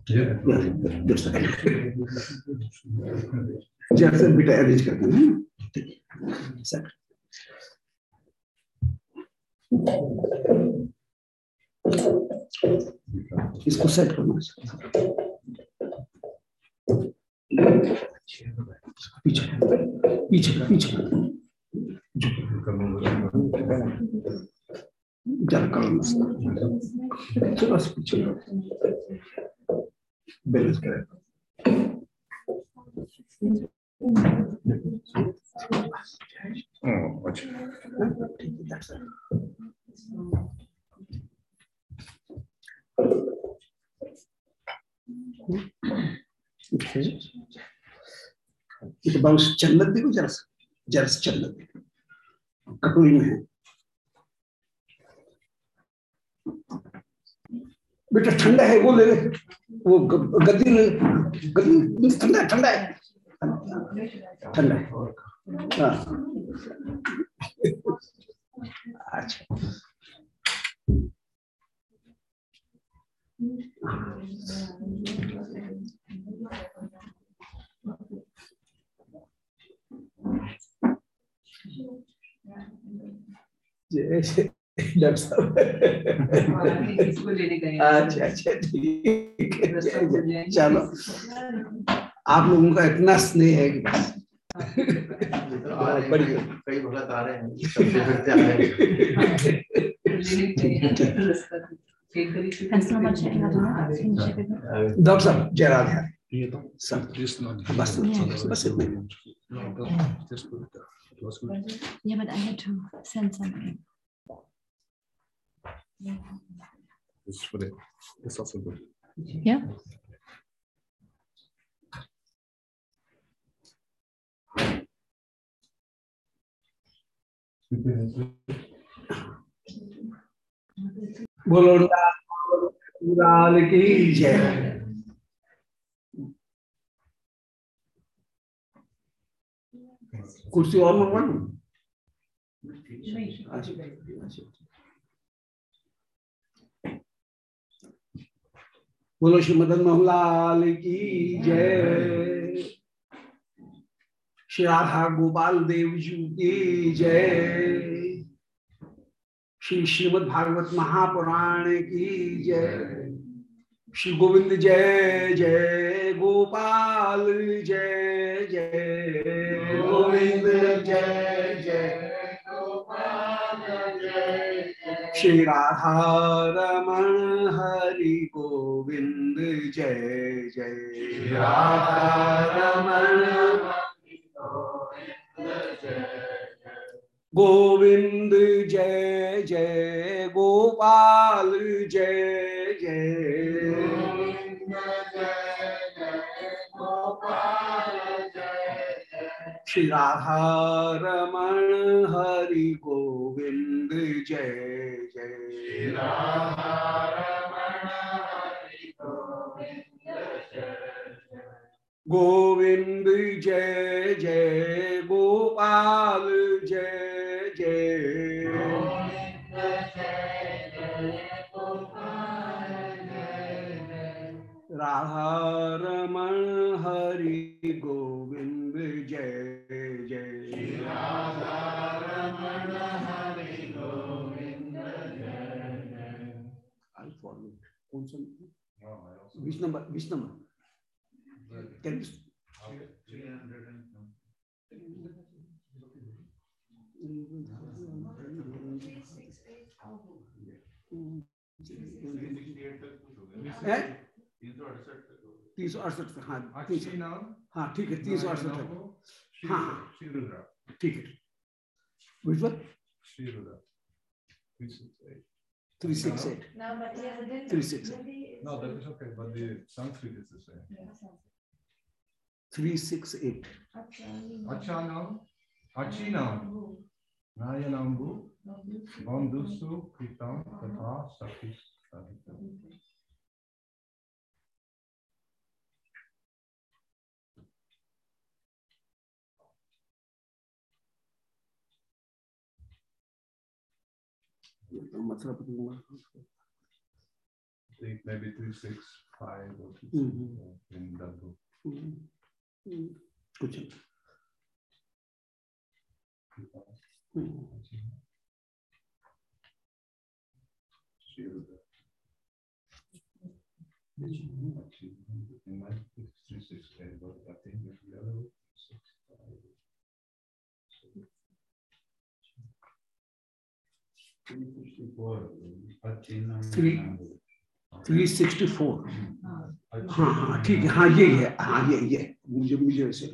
जैसे बेटा अरेंज करते हैं सर। इसको सेट करना पीछे पीछे पीछे पीछे बैलेंस करें। चन्नत देखो जरा जरा चन्नत कटोरी में है बेटा, ठंडा है वो ले ले, वो गद्दी गद्दी ठंडा ठंडा है ठंडा है। हाँ अच्छा डॉक्टर साहब अच्छा अच्छा ठीक है, चलो आप लोगों का इतना स्नेह है कि बस बढ़िया। कई भगत आ रहे हैं, चलते फिरते आ रहे हैं। डॉक्टर साहब जय राधे सब बस बस इतना। Yeah, but I had to send something. This is for it. It's also good. Yeah. बोलो लाल की जय। कुर्सी और मंगवा लूं? बोलो श्री मदन मोहन लाल की जय, श्री राधा गोपाल देव जी की जय, श्री श्रीमद् भागवत महापुराण की जय, श्री गोविंद जय जय गोपाल जय जय गोविंद जय जय गोपाल जय जय, श्री राधा रमण हरि गोविंद जय जय, राधा रमण गोविंद जय जय गोपाल जय जय, गोविंद जय जय गोपाल जय जय, श्री राधा रमण हरि गोविंद जय जय, श्री राधा रमण हरि गोविंद जय जय, गोविंद जय जय गोपाल जय जय, गोविंद जय जय गोपाल जय जय, राधा रमण हरि गोविंद जय जय, राधा रमण हरि गोविंद जय जय। आई फॉलो कौन सा 20 नंबर 20 नंबर Can you... 368 हाँ हाँ ठीक है 368 हाँ ठीक है। Which one? 368. 368. No, that is okay, but the Sanskrit is the same. 368. Achanam, Achinam, Nayanambu, Bandhusu, Kritam, Tatha, Sakis, Sahitam. think maybe 365 or 364 in that book. कुछ In my 365, but I think the other 364 हाँ हाँ ठीक है, हाँ ये है, हाँ ये मुझे वैसे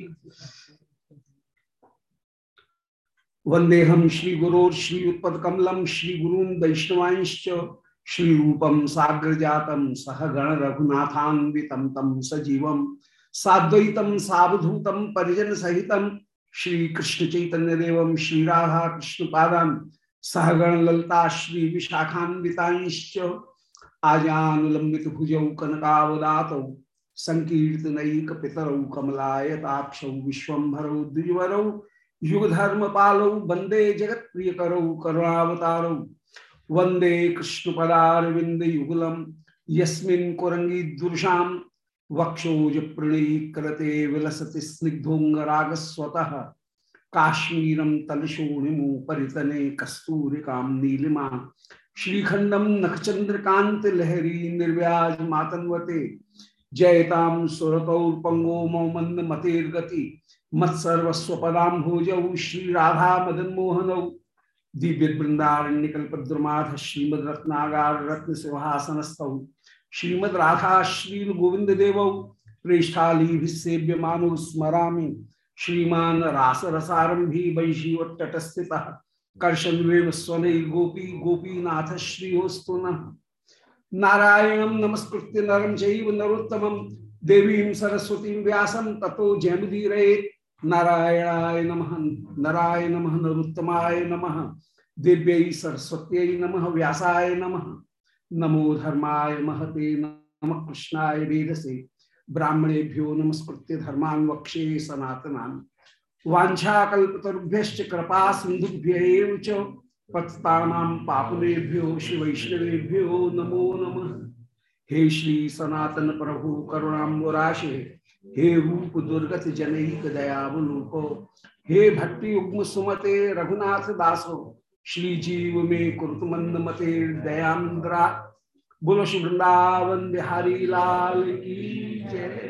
वंदेहम श्री गुरोर श्री उत्पद कमलम श्री गुरुन् वैष्णवांश्च श्री रूपम साग्र जातम सह गण रघुनाथान्वितम तम सजीवम साद्वैतम सावधूतम परिजन सहितम श्री कृष्ण चैतन्य देवम श्री राधा कृष्ण पादान सहगण ललिता श्री विशाखान्वितांश्च आजानुलंबित भुजौ कनकावदातौ संकीर्तनैक पितरौ कमलायताक्षौ विश्वम्भरौ द्विजवरौ युगधर्म पालौ वंदे जगत प्रिय करौ करुणावतारौ वंदे कृष्ण पदारविंद युगलम यस्मिन् कुरंगी दुर्शाम वक्षोज प्रणयीकृते विलसति स्निग्धोंगरागस्वतः काश्मीरम तलशोणिमु परितने कस्तूरिकां नीलिमा श्रीखंडम नखचंद्रकांत लहरी निर्व्याज मातन्वते जयताम सुरतौर्पंगो मौमंद मतेर्गति मत्सर्वस्व पदाम्भोजौ श्री राधा मदन मोहनौ दिव्य वृंदारण्यकल्पद्रुमाध श्रीमद रत्नागार रत्न सिंहासनस्थौ श्रीमद राधा श्री गोविंद देवौ प्रेष्ठाली सेव्य मानु स्मरामि श्रीमान रास रसारंभी वंशीवट्टस्थितः कर्षन्वेव स्वनैः गोपी गोपीनाथ श्रीहोस्तु नः नारायणं नमस्कृत्य नरं चैव नरोत्तमं देवीं सरस्वतीं व्यासं ततो जयमुदीरयेत् नारायणाय नमः नरोत्तमाय नमः दिव्यै सरस्वत्यै नमः व्यासाय नमः नमो धर्माय महते नमः कृष्णाय वेदसे ब्राह्मणेभ्यो नमस्कृत्य धर्मान् वक्षे सनातनान् वाञ्छाकल्पतरुभ्यश्च कृपा सिन्धुभ्यैव च पतितानां पावनेभ्यो श्री वैष्णवेभ्यो नमो नमः। हे श्री सनातन प्रभु करुणाम्बुराशे हे रूप दुर्गत जनैक दयावलोको हे भक्ति युग्म सुमते रघुनाथ दासो श्री जीव में कुरुत मंद मते दयान्द्रा बोलो श्री वृंदावन बिहारी लाल की जय।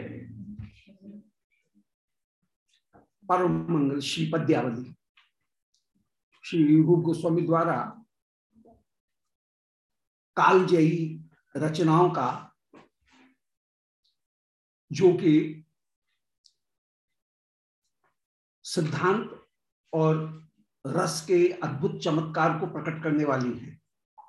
परम मंगल श्री पद्यावली श्री रूप गोस्वामी द्वारा कालजयी रचनाओं का जो कि सिद्धांत और रस के अद्भुत चमत्कार को प्रकट करने वाली है,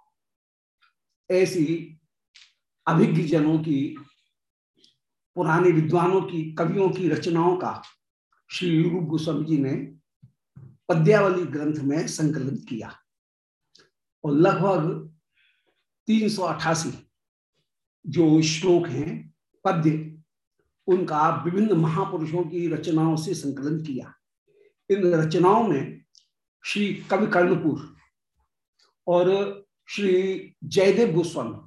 ऐसी अभिज्ञ जनों की, पुराने विद्वानों की, कवियों की रचनाओं का श्री रूप गोस्वामी जी ने पद्यावली ग्रंथ में संकलन किया और लगभग 388 जो श्लोक हैं पद्य, उनका विभिन्न महापुरुषों की रचनाओं से संकलन किया। इन रचनाओं में श्री कवि कर्णपुर और श्री जयदेव गोस्वामी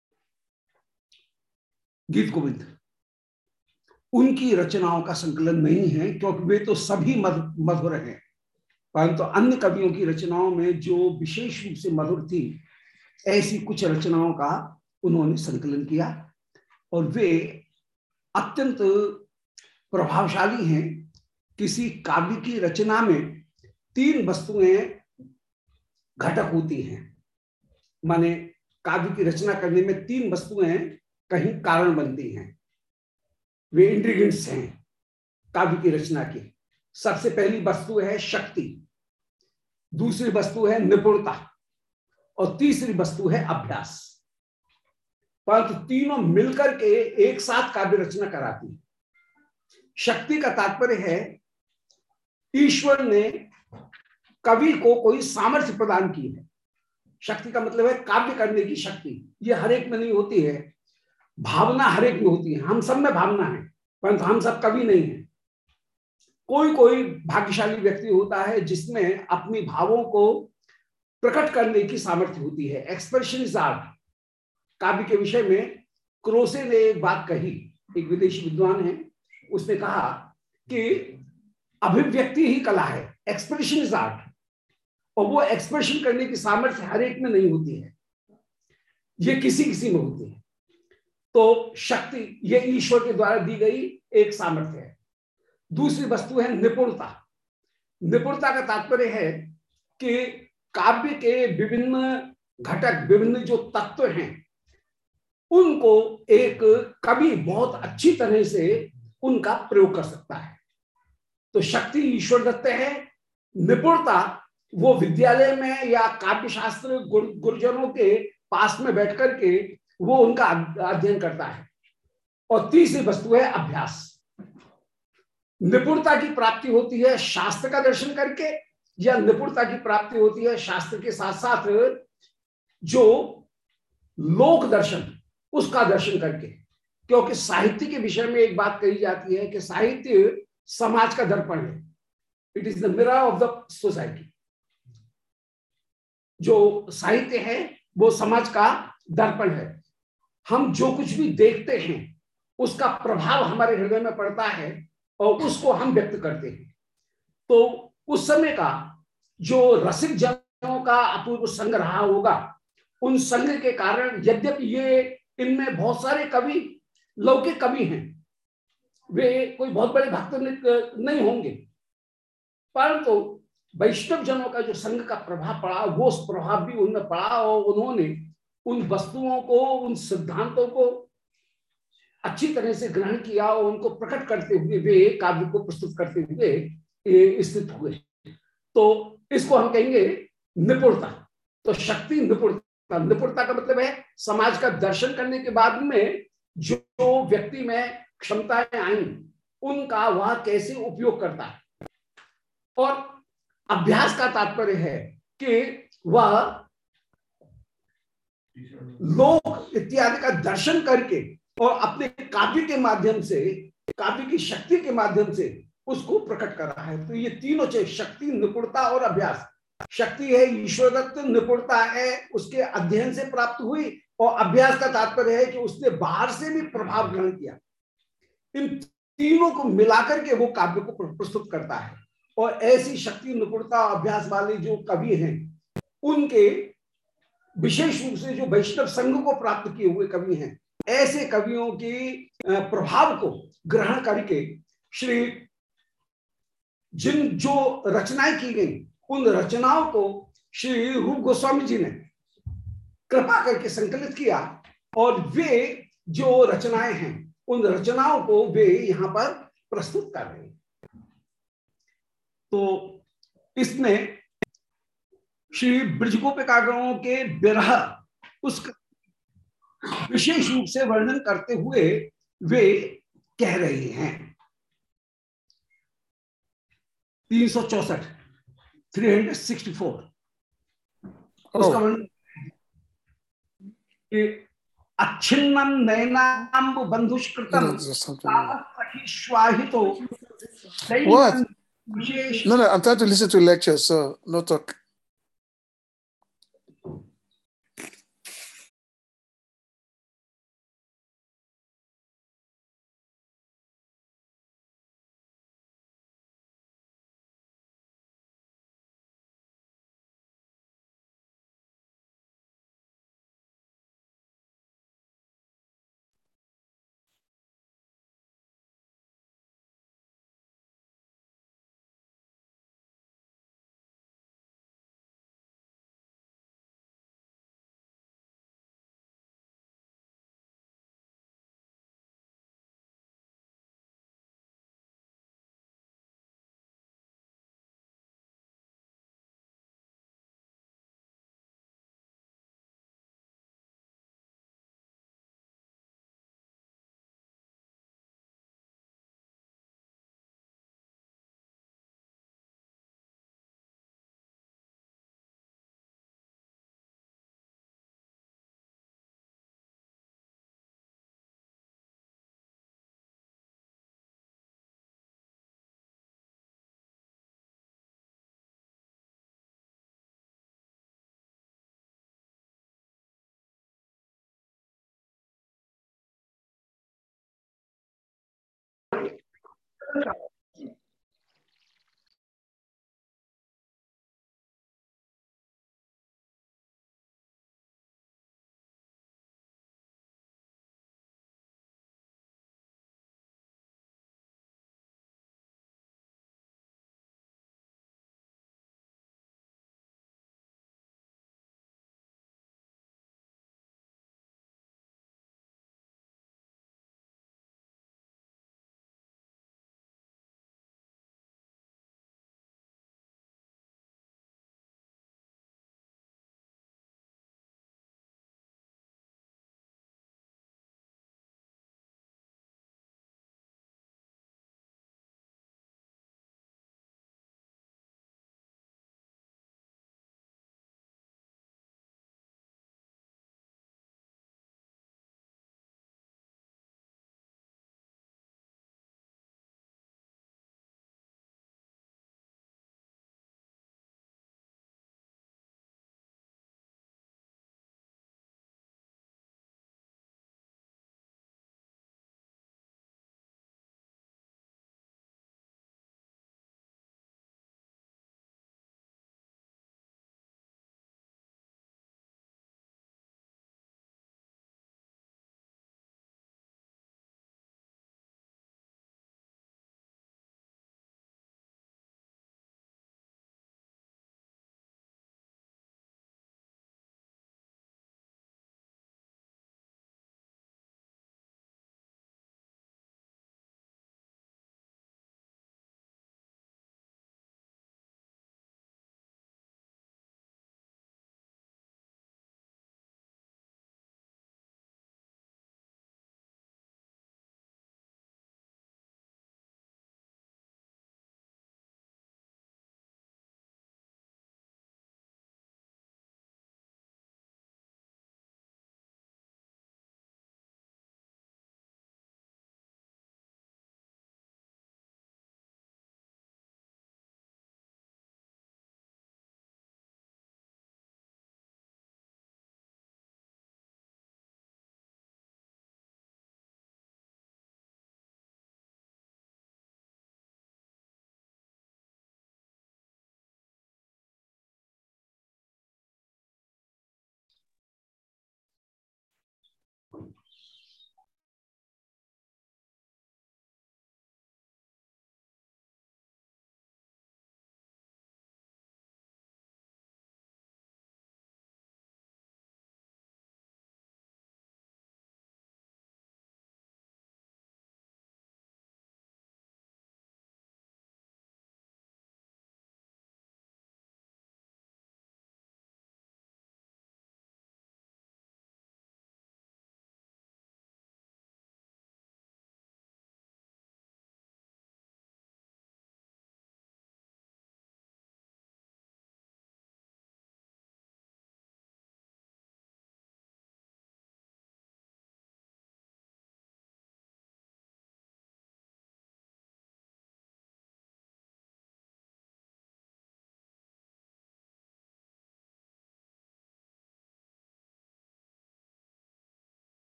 गीत गोविंद, उनकी रचनाओं का संकलन नहीं है क्योंकि वे तो सभी मधुर हैं, परंतु अन्य कवियों की रचनाओं में जो विशेष रूप से मधुर थी, ऐसी कुछ रचनाओं का उन्होंने संकलन किया और वे अत्यंत प्रभावशाली हैं। किसी काव्य की रचना में 3 वस्तुएं घटक होती हैं, माने काव्य की रचना करने में 3 वस्तुएं कहीं कारण बनती हैं, वे इंग्रेडिएंट्स हैं काव्य की रचना की। सबसे पहली वस्तु है शक्ति, दूसरी वस्तु है निपुणता और तीसरी वस्तु है अभ्यास। परंतु तीनों मिलकर के एक साथ काव्य रचना कराती है। शक्ति का तात्पर्य है ईश्वर ने कवि को कोई सामर्थ्य प्रदान की है। शक्ति का मतलब है काव्य करने की शक्ति। ये हर एक में नहीं होती है, भावना हर एक में होती है। हम सब में भावना है, परंतु हम सब कवि नहीं है। कोई कोई भाग्यशाली व्यक्ति होता है जिसमें अपनी भावों को प्रकट करने की सामर्थ्य होती है। Expression is art. काव्य के विषय में क्रोसे ने एक बात कही, एक विदेशी विद्वान है, उसने कहा कि अभिव्यक्ति ही कला है, एक्सप्रेशन इज आर्ट, और वो एक्सप्रेशन करने की सामर्थ्य हर एक में नहीं होती है, ये किसी किसी में होती है। तो शक्ति ये ईश्वर के द्वारा दी गई एक सामर्थ्य है। दूसरी वस्तु है निपुणता। निपुणता का तात्पर्य है कि काव्य के विभिन्न घटक, विभिन्न जो तत्व हैं, उनको एक कवि बहुत अच्छी तरह से उनका प्रयोग कर सकता है। तो शक्ति ईश्वर दत्त है, निपुणता वो विद्यालय में या काव्य शास्त्र गुरुजनों के पास में बैठ करके वो उनका अध्ययन करता है। और तीसरी वस्तु है अभ्यास। निपुणता की प्राप्ति होती है शास्त्र का दर्शन करके, या निपुणता की प्राप्ति होती है शास्त्र के साथ साथ जो लोक दर्शन उसका दर्शन करके। क्योंकि साहित्य के विषय में एक बात कही जाती है कि साहित्य समाज का दर्पण है, it is the mirror of the society. जो साहित्य है वो समाज का दर्पण है। हम जो कुछ भी देखते हैं उसका प्रभाव हमारे हृदय में पड़ता है और उसको हम व्यक्त करते हैं। तो उस समय का जो रसिक जनों का अपूर्व संग रहा होगा, उन संग के कारण यद्यपि ये इनमें बहुत सारे कवि लौकिक कवि हैं, वे कोई बहुत बड़े भक्त नहीं होंगे, परंतु वैष्णव जनों का जो संघ का प्रभाव पड़ा वो उस प्रभाव भी उनमें पड़ा और उन्होंने उन वस्तुओं को, उन सिद्धांतों को अच्छी तरह से ग्रहण किया और उनको प्रकट करते हुए वे काव्य को प्रस्तुत करते हुए स्थित हुए। तो इसको हम कहेंगे निपुणता। तो शक्ति निपुणता, निपुणता का मतलब है समाज का दर्शन करने के बाद में जो व्यक्ति में क्षमताएं आई उनका वह कैसे उपयोग करता है। और अभ्यास का तात्पर्य है कि वह लोक इत्यादि का दर्शन करके और अपने काव्य के माध्यम से, काव्य की शक्ति के माध्यम से उसको प्रकट कर रहा है। तो ये तीनों चीज, शक्ति, निपुणता और अभ्यास। शक्ति है ईश्वर दत्त, निपुणता है उसके अध्ययन से प्राप्त हुई, और अभ्यास का तात्पर्य है कि उसने बाहर से भी प्रभाव ग्रहण किया। इन तीनों को मिलाकर के वो काव्य को प्रस्तुत करता है। और ऐसी शक्ति, निपुणता, अभ्यास वाले जो कवि हैं, उनके विशेष रूप से जो वैष्णव संघ को प्राप्त किए हुए कवि हैं, ऐसे कवियों के प्रभाव को ग्रहण करके श्री जिन जो रचनाएं की गई उन रचनाओं को श्री रूप गोस्वामी जी ने कृपा करके संकलित किया, और वे जो रचनाएं हैं उन रचनाओं को वे यहां पर प्रस्तुत कर रहे हैं। तो इसमें श्री ब्रजगोपिकागणों के विरह उसका विशेष रूप से वर्णन करते हुए वे कह रहे हैं। 364 उसका वर्णन अच्छिन्नम नयनाम्ब बंधुष्कृतम स्वाहितो। What? No, I'm trying to listen to lectures, so no talk.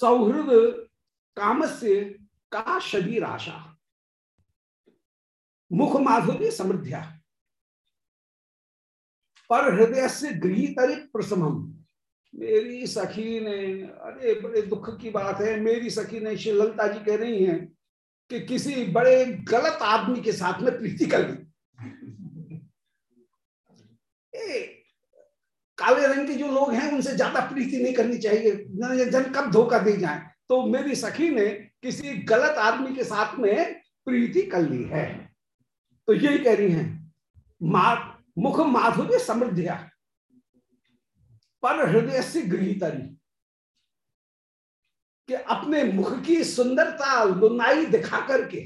सौहृद कामस्य का शरीर आशा मुख माधुर्य समृद्धिया पर हृदय से गृहीतरि प्रसमम। मेरी सखी ने, अरे बड़े दुख की बात है, मेरी सखी ने, श्री ललिता जी कह रही हैं कि किसी बड़े गलत आदमी के साथ में प्रीति कर ली। काले रंग के जो लोग हैं उनसे ज्यादा प्रीति नहीं करनी चाहिए, जन कब धोखा दे जाए। तो मेरी सखी ने किसी गलत आदमी के साथ में प्रीति कर ली है। तो यही कह रही हैं, मुख माधुर्य समृद्धिया पर हृदय से गृहीतरी, कि अपने मुख की सुंदरता लुनाई दिखा करके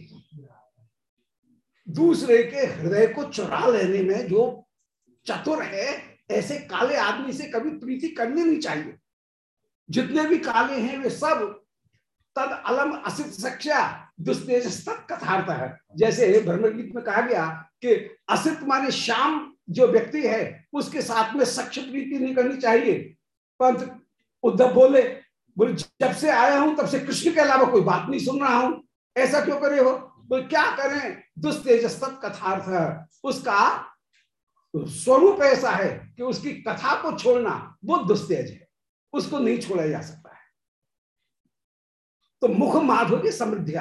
दूसरे के हृदय को चुरा लेने में जो चतुर है, ऐसे काले आदमी से कभी प्रीति करनी नहीं चाहिए। जितने भी काले हैं वे सब तद अलम असित सक्षा दुस्तेज कथार्थ है। जैसे ब्रह्मगीत में कहा गया कि असित माने श्याम जो व्यक्ति है उसके साथ में सख्त प्रीति नहीं करनी चाहिए। पर उद्धव बोले जब से आया हूं तब से कृष्ण के अलावा कोई बात नहीं सुन रहा हूं, ऐसा क्यों करे हो? तो क्या करें? दुस्तेज कथार्थ है, उसका स्वरूप ऐसा है कि उसकी कथा को छोड़ना वो दुस्तेज है, उसको नहीं छोड़ा जा सकता है। तो मुख माधुर्य समृद्धिया,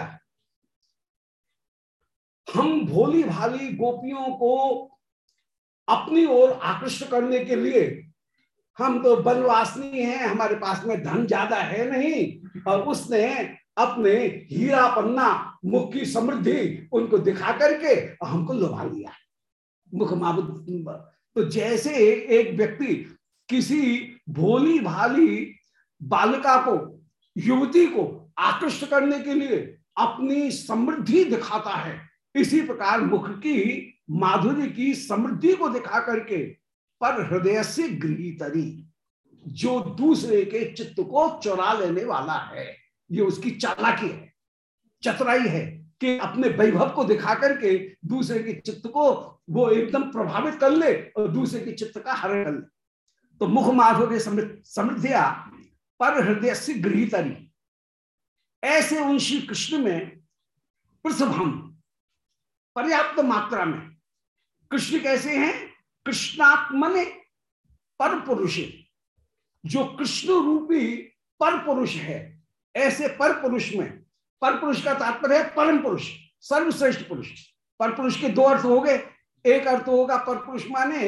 हम भोली भाली गोपियों को अपनी ओर आकृष्ट करने के लिए, हम तो बनवासनी हैं, हमारे पास में धन ज्यादा है नहीं, और उसने अपने हीरा पन्ना मुख की समृद्धि उनको दिखा करके हमको लुभा लिया। मुख माधुर्य, तो जैसे एक व्यक्ति किसी भोली भाली बालिका को, युवती को आकृष्ट करने के लिए अपनी समृद्धि दिखाता है, इसी प्रकार मुख की माधुर्य की समृद्धि को दिखा करके पर हृदय से गृहीतरी, जो दूसरे के चित्त को चुरा लेने वाला है, ये उसकी चालाकी है, चतुराई है कि अपने वैभव को दिखा करके दूसरे के चित्त को वो एकदम प्रभावित कर ले और दूसरे के चित्त का हरण कर ले। तो मुख माधुर्य समृद्धिया पर हृदय से गृहीतरी, ऐसे उन श्री कृष्ण में प्रसभम, पर्याप्त मात्रा में। कृष्ण कैसे हैं? कृष्णात्मने पर पुरुष, जो कृष्ण रूपी पर पुरुष है, ऐसे पर पुरुष में, पर पुरुष का तात्पर्य है परम पुरुष, सर्वश्रेष्ठ पुरुष। पर पुरुष के दो अर्थ हो गए, एक अर्थ होगा पर पुरुष माने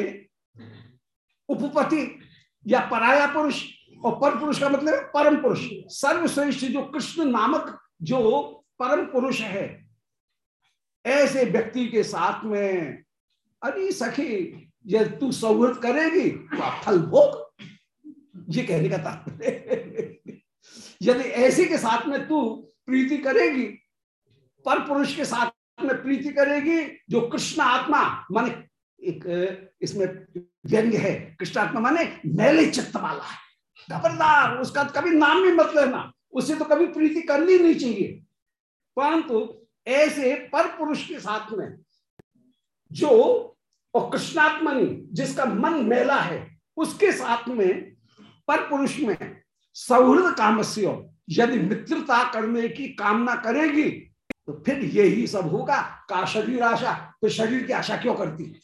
उपपति या पराया पुरुष, और पर पुरुष का मतलब है परम पुरुष, सर्वश्रेष्ठ जो कृष्ण नामक जो परम पुरुष है, ऐसे व्यक्ति के साथ में अरे सखी यदि तू सौहृद करेगी तो आप फल भोग, ये कहने का तात्पर्य। यदि ऐसे के साथ में तू प्रीति करेगी, पर पुरुष के साथ में प्रीति करेगी जो कृष्ण आत्मा माने, एक इसमें व्यंग है, कृष्ण आत्मा माने मैले चित्त वाला है, खबरदार उसका कभी नाम भी मत लेना, उससे तो कभी प्रीति करनी नहीं चाहिए। परंतु ऐसे पर पुरुष के साथ में जो, और कृष्णात्मनि जिसका मन मैला है, उसके साथ में पर पुरुष में सौहृद कामस्य, यदि मित्रता करने की कामना करेगी तो फिर यही सब होगा। का शरीर आशा, तो शरीर की आशा क्यों करती है?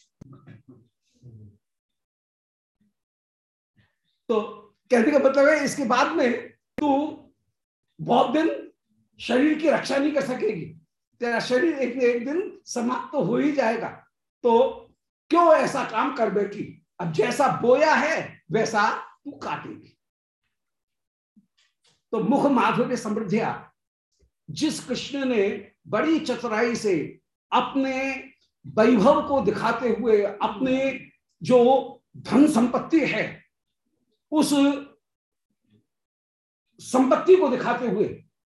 तो कहने का मतलब है इसके बाद में तू बहुत दिन शरीर की रक्षा नहीं कर सकेगी, तेरा शरीर एक न एक दिन समाप्त तो हो ही जाएगा, तो क्यों ऐसा काम कर बैठी? अब जैसा बोया है वैसा तू काटेगी। तो मुख माधुर्य समृद्धिया, जिस कृष्ण ने बड़ी चतुराई से अपने वैभव को दिखाते हुए, अपने जो धन संपत्ति है उस संपत्ति को दिखाते हुए,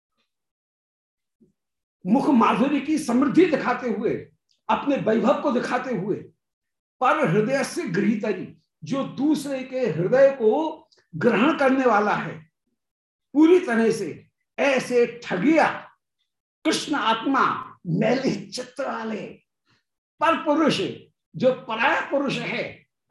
मुख माधुर्य की समृद्धि दिखाते हुए, अपने वैभव को दिखाते हुए, पर हृदय से गृहीतरी, जो दूसरे के हृदय को ग्रहण करने वाला है पूरी तरह से, ऐसे ठगिया कृष्ण आत्मा मैली चित्त वाले पर पुरुष जो पराया पुरुष है,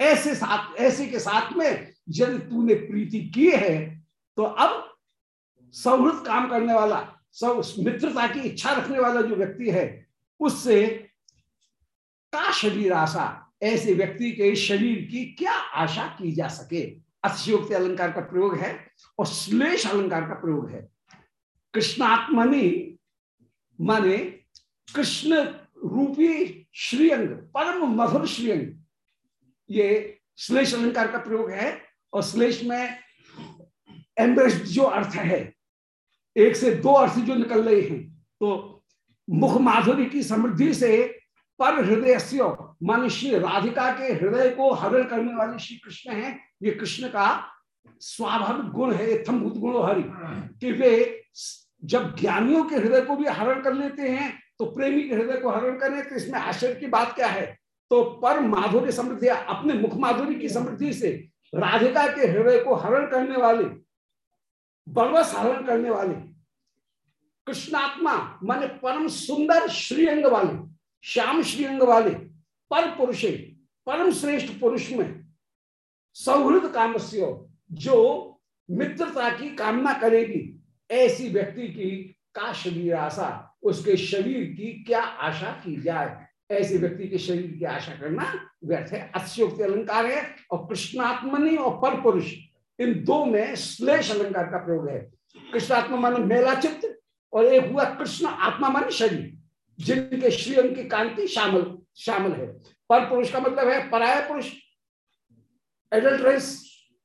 ऐसे के साथ में यदि तूने प्रीति की है तो अब सौहृद काम करने वाला, मित्रता की इच्छा रखने वाला जो व्यक्ति है, उससे का शरीर आशा, ऐसे व्यक्ति के शरीर की क्या आशा की जा सके। अतिशयोक्ति अलंकार का प्रयोग है और श्लेष अलंकार का प्रयोग है। कृष्णात्मनि माने कृष्ण रूपी श्रीअंग, परम मधुर श्रीअंग, ये श्लेष अलंकार का प्रयोग है। और श्लेष में एम्ब्रेस्ड जो अर्थ है, एक से दो अर्थ जो निकल रहे हैं, तो मुख माधुरी की समृद्धि से पर हृदय मान श्री राधिका के हृदय को हरण करने वाले श्री कृष्ण हैं। ये कृष्ण का स्वाभाविक गुण है, इत्थम्भूत गुणो हरि, कि वे जब ज्ञानियों के हृदय को भी हरण कर लेते हैं तो प्रेमी के हृदय को हरण करने, तो इसमें आश्चर्य की बात क्या है। तो पर माधुर्य समृद्धि, अपने मुख माधुरी की समृद्धि से राधिका के हृदय को हरण करने वाले, बलवस हरण करने वाले कृष्णात्मा माने परम सुंदर श्रीअंग वाले, श्याम श्रीअंग वाले पर पुरुषे, परम श्रेष्ठ पुरुष में सौहृद कामस्य, जो मित्रता की कामना करेगी, ऐसी व्यक्ति की का शरीर आशा, उसके शरीर की क्या आशा की जाए। ऐसे व्यक्ति के शरीर की आशा करना व्यर्थ है। अतिशयोक्ति अलंकार है और कृष्णात्मनि और पर पुरुष, इन दो में श्लेष अलंकार का प्रयोग है। कृष्णात्मा माने मेला चित्त, और एक हुआ कृष्ण आत्मा माने शरीर, जिनके श्रीअंग की कांति शामिल है। पर पुरुष का मतलब है पराया पुरुष, एडल्ट रेस,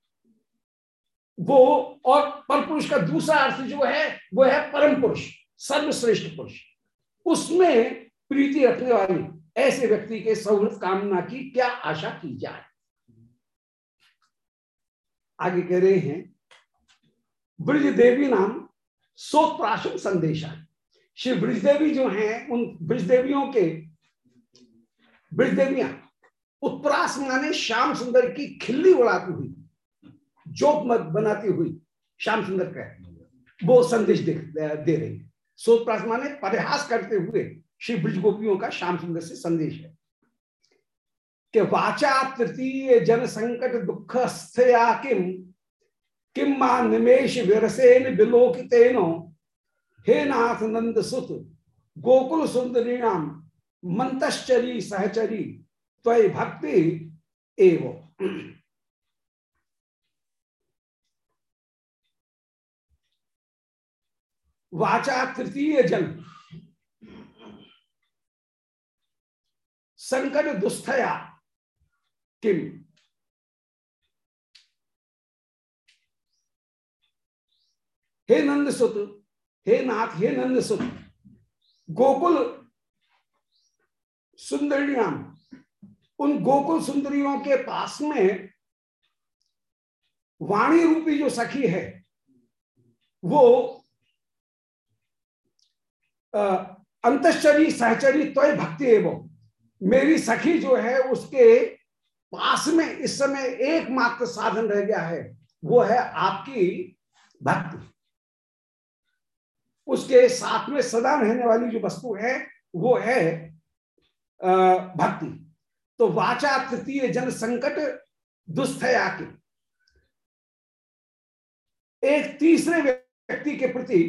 वो। और पर पुरुष का दूसरा अर्थ जो है वो है परम पुरुष, सर्वश्रेष्ठ पुरुष, उसमें प्रीति रखने वाली ऐसे व्यक्ति के सौहृद कामना की क्या आशा की जाए। आगे कह रहे हैं ब्रज देवी नाम सोत्प्राशम संदेशा। श्री ब्रजदेवी जो हैं, उन ब्रजदेवियों के, ब्रजदेवियां उत्प्रास माने श्याम सुंदर की खिल्ली उड़ाती हुई, जोक मत बनाती हुई श्याम सुंदर का वो संदेश दे रही है। सोत्प्रास माने परिहास करते हुए श्री ब्रज गोपियों का श्याम सुंदर से संदेश है कि वाचा तृतीय जन संकट दुख स्थया किम मा निमेश विरसेन विलोकितेनो, हे नाथ नंद सुत गोकुल सुंदरीणाम मंतश्चरी सहचरी त्वयि भक्ति एवं। वाचा तृतीय जन संकट दुस्थया किम, हे नंद सुत, हे नाथ, हे नंद सुत, गोकुल सुंदरियां, उन गोकुल सुंदरियों के पास में वाणी रूपी जो सखी है वो अंतश्चरी सहचरी त्वयि भक्ति एवं, मेरी सखी जो है उसके पास में इस समय एकमात्र साधन रह गया है, वो है आपकी भक्ति। उसके साथ में सदा रहने वाली जो वस्तु है वो है भक्ति। तो वाचा तृतीय जन संकट दुस्थया की, एक तीसरे व्यक्ति के प्रति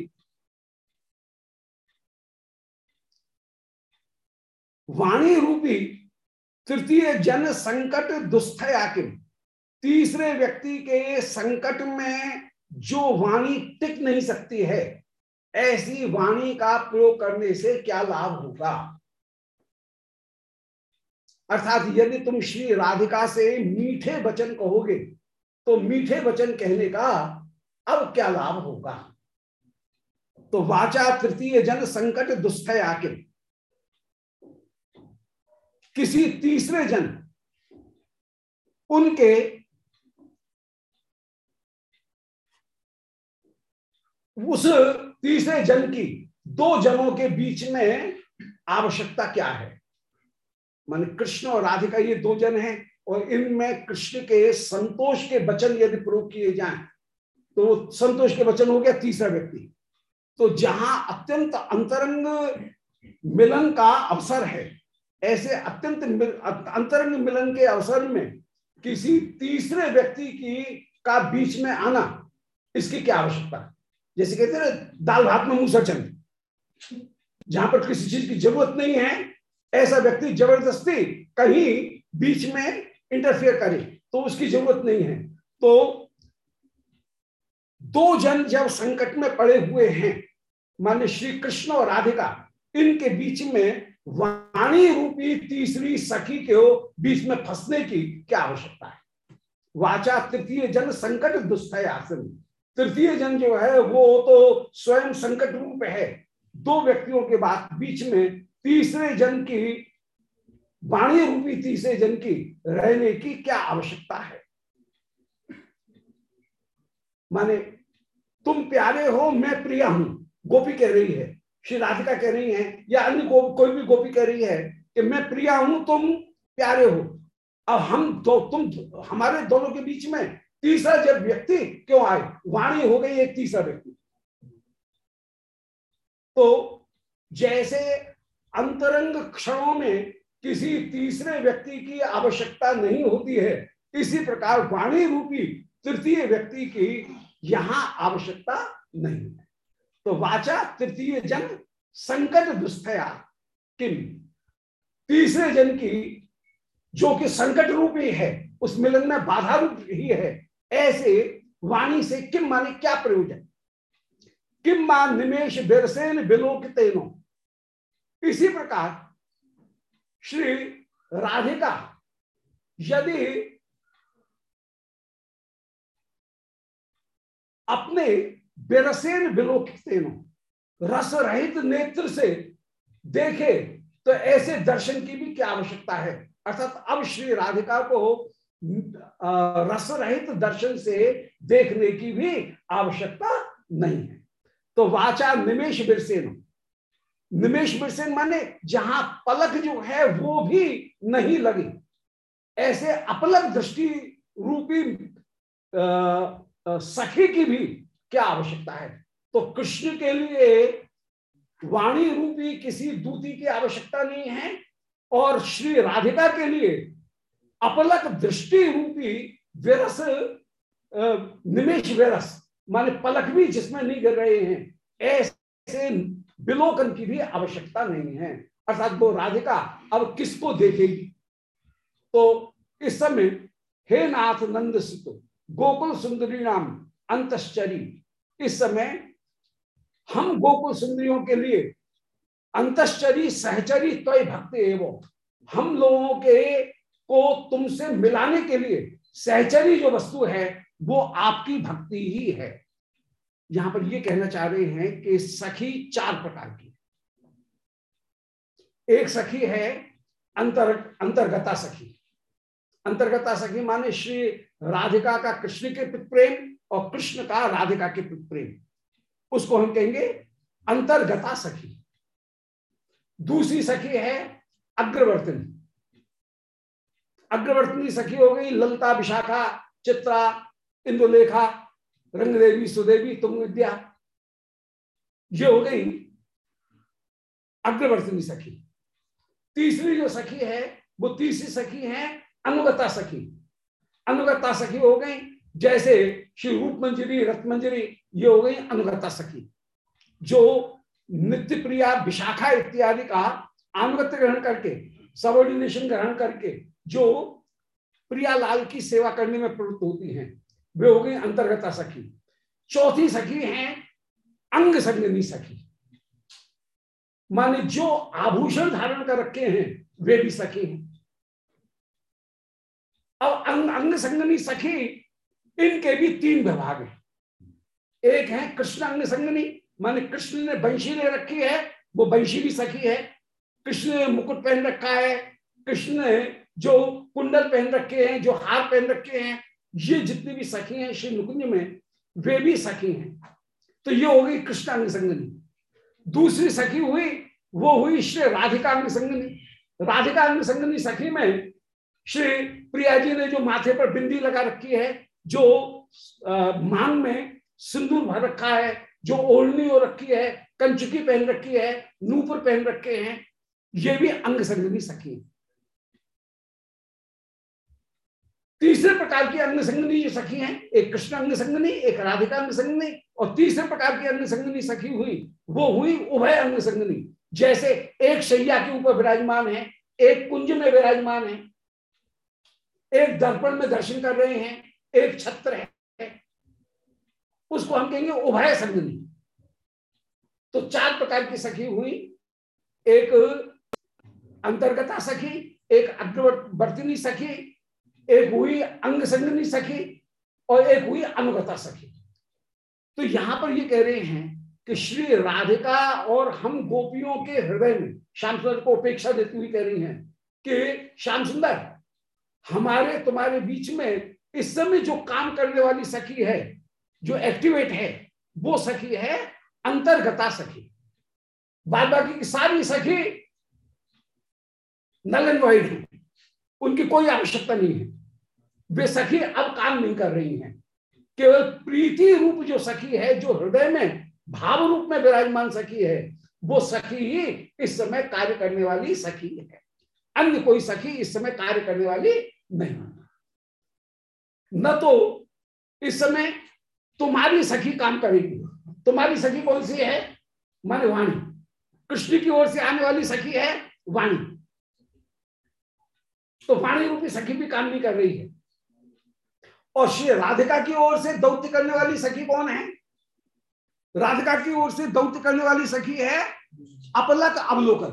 वाणी रूपी तृतीय जन संकट दुस्थया की, तीसरे व्यक्ति के संकट में जो वाणी टिक नहीं सकती है, ऐसी वाणी का प्रयोग करने से क्या लाभ होगा। अर्थात यदि तुम श्री राधिका से मीठे वचन कहोगे तो मीठे वचन कहने का अब क्या लाभ होगा। तो वाचा तृतीय जन संकट दुस्थया के, किसी तीसरे जन उनके उस तीसरे जन की दो जनों के बीच में आवश्यकता क्या है। मान कृष्ण और राधिका ये दो जन हैं और इनमें कृष्ण के संतोष के वचन यदि प्रयोग किए जाएं तो संतोष के वचन हो गया तीसरा व्यक्ति। तो जहां अत्यंत अंतरंग मिलन का अवसर है, ऐसे अत्यंत अंतरंग मिलन के अवसर में किसी तीसरे व्यक्ति की का बीच में आना, इसकी क्या आवश्यकता। जैसे कहते हैं दाल भात में मूसर चंद, जहां पर किसी चीज की जरूरत नहीं है ऐसा व्यक्ति जबरदस्ती कहीं बीच में इंटरफेयर करे तो उसकी जरूरत नहीं है। तो दो जन जब संकट में पड़े हुए हैं, माने श्री कृष्ण और राधिका, इनके बीच में वाणी रूपी तीसरी सखी के बीच में फंसने की क्या आवश्यकता है। वाचा तृतीय जन संकट दुष्टय आसन, तृतीय जन जो है वो तो स्वयं संकट रूप है। दो व्यक्तियों के बीच में तीसरे जन की, वाणी रूपी तीसरे जन की रहने की क्या आवश्यकता है। माने तुम प्यारे हो, मैं प्रिया हूं, गोपी कह रही है, श्री राधिका कह रही है, या अन्य कोई भी गोपी कह रही है कि मैं प्रिया हूं, तुम प्यारे हो। अब हम तुम हमारे दोनों के बीच में तीसरा जब व्यक्ति क्यों आए, वाणी हो गई एक तीसरा व्यक्ति। तो जैसे अंतरंग क्षणों में किसी तीसरे व्यक्ति की आवश्यकता नहीं होती है, इसी प्रकार वाणी रूपी तृतीय व्यक्ति की यहां आवश्यकता नहीं है। तो वाचा तृतीय जन संकट दुष्टया किम, तीसरे जन की जो कि संकट रूपी है, उस मिलन में बाधा रूप ही है, ऐसे वाणी से किम माने क्या प्रयोजन। किम मान निमेश बिरसेन विलोकितेनो, इसी प्रकार श्री राधिका यदि अपने बिरसेन विलोकितेनो, रस रहित नेत्र से देखे तो ऐसे दर्शन की भी क्या आवश्यकता है। अर्थात अब श्री राधिका को रस रहित दर्शन से देखने की भी आवश्यकता नहीं है। तो वाचा निमेश बिरसेन, निमेश बिरसेन माने जहां पलक जो है वो भी नहीं लगे, ऐसे अपलक दृष्टि रूपी सखी की भी क्या आवश्यकता है। तो कृष्ण के लिए वाणी रूपी किसी दूती की आवश्यकता नहीं है, और श्री राधिका के लिए अपलक दृष्टि रूपी विरस, निमेश विरस माने पलक भी जिसमें नहीं गिर रहे हैं, ऐसे विलोकन की भी आवश्यकता नहीं है। अर्थात वो राधिका अब किसको देखेगी। तो इस समय हे नाथ नंद सुतो गोकुल सुंदरी नाम अंतश्चरी, इस समय हम गोकुल सुंदरियों के लिए अंतश्चरी सहचरी त्वयि भक्ति एवं, हम लोगों के को तुमसे मिलाने के लिए सहचरी जो वस्तु है वो आपकी भक्ति ही है। यहां पर ये कहना चाह रहे हैं कि सखी चार प्रकार की। एक सखी है अंतर्गता सखी। अंतर्गता सखी माने श्री राधिका का कृष्ण के प्रति प्रेम और कृष्ण का राधिका के प्रति प्रेम, उसको हम कहेंगे अंतर्गता सखी। दूसरी सखी है अग्रवर्तनी। अग्रवर्तनी सखी हो गई ललिता, विशाखा, चित्रा, इंदुलेखा, रंगदेवी, सुदेवी, तुंग विद्या, ये हो गई अग्रवर्तनी सखी। तीसरी जो सखी है वो तीसरी सखी है अनुगता सखी। अनुगता सखी हो गई जैसे श्री रूप मंजरी, रत्न मंजरी, ये हो गई अनुगता सखी, जो नित्य प्रिया, विशाखा इत्यादि का अनुगत्य ग्रहण करके, सबऑर्डिनेशन ग्रहण करके जो प्रियालाल की सेवा करने में प्रवृत्त होती हैं, वे हो गई अंतर्गता सखी। चौथी सखी है अंग संगनी सखी, माने जो आभूषण धारण कर रखे हैं वे भी सखी हैं। अब अंग संगनी सखी, इनके भी तीन विभाग हैं। एक है कृष्ण अंग संगनी, माने कृष्ण ने बंशी ले रखी है, वो बंशी भी सखी है। कृष्ण ने मुकुट पहन रखा है, कृष्ण ने जो कुंडल पहन रखे हैं, जो हार पहन रखे हैं, ये जितनी भी सखी हैं श्री नुकुंज में, वे भी सखी हैं। तो ये हो गई कृष्ण अंग संगनी। दूसरी सखी हुई वो हुई श्री राधिका अंग संगनी। राधिका अंग संगनी सखी में श्री प्रिया जी ने जो माथे पर बिंदी लगा रखी है, जो मांग में सिंदूर भर रखा है, जो ओढ़नी हो रखी है, कंचुकी पहन रखी है, नूपुर पहन रखे हैं, ये भी अंग संगनी सखी है। तीसरे प्रकार की अंग संगनी जो सखी हैं, एक कृष्ण अंग संगनी, एक राधिका अंग संगनी और तीसरे प्रकार की अंग संगनी सखी हुई, वो हुई उभय अंग संगनी। जैसे एक शैया के ऊपर विराजमान है, एक कुंज में विराजमान है, एक दर्पण में दर्शन कर रहे हैं, एक छत्र है, उसको हम कहेंगे उभय संगनी। तो चार प्रकार की सखी हुई, एक अंतर्गता सखी, एक अग्रवर्तिनी सखी, एक हुई अंग संगनी सखी और एक हुई अनुगता सखी। तो यहां पर ये कह रहे हैं कि श्री राधिका और हम गोपियों के हृदय में श्याम सुंदर को उपेक्षा देती हुई कह रही हैं कि श्याम सुंदर, हमारे तुम्हारे बीच में इस समय जो काम करने वाली सखी है, जो एक्टिवेट है, वो सखी है अंतर्गता सखी। बाद बाकी की सारी सखी नल एंड वॉइड है, उनकी कोई आवश्यकता नहीं है, वे सखी अब काम नहीं कर रही हैं। केवल प्रीति रूप जो सखी है, जो हृदय में भाव रूप में विराजमान सखी है, वो सखी ही इस समय कार्य करने वाली सखी है। अन्य कोई सखी इस समय कार्य करने वाली नहीं। न तो इस समय तुम्हारी सखी काम करेगी। तुम्हारी सखी कौन सी है? माने वाणी। कृष्ण की ओर से आने वाली सखी है वाणी। तो वाणी रूपी सखी भी काम नहीं कर रही है। और श्री राधिका की ओर से दौत्य करने वाली सखी कौन है? राधिका की ओर से दौत्य करने वाली सखी है अपलक अवलोकन।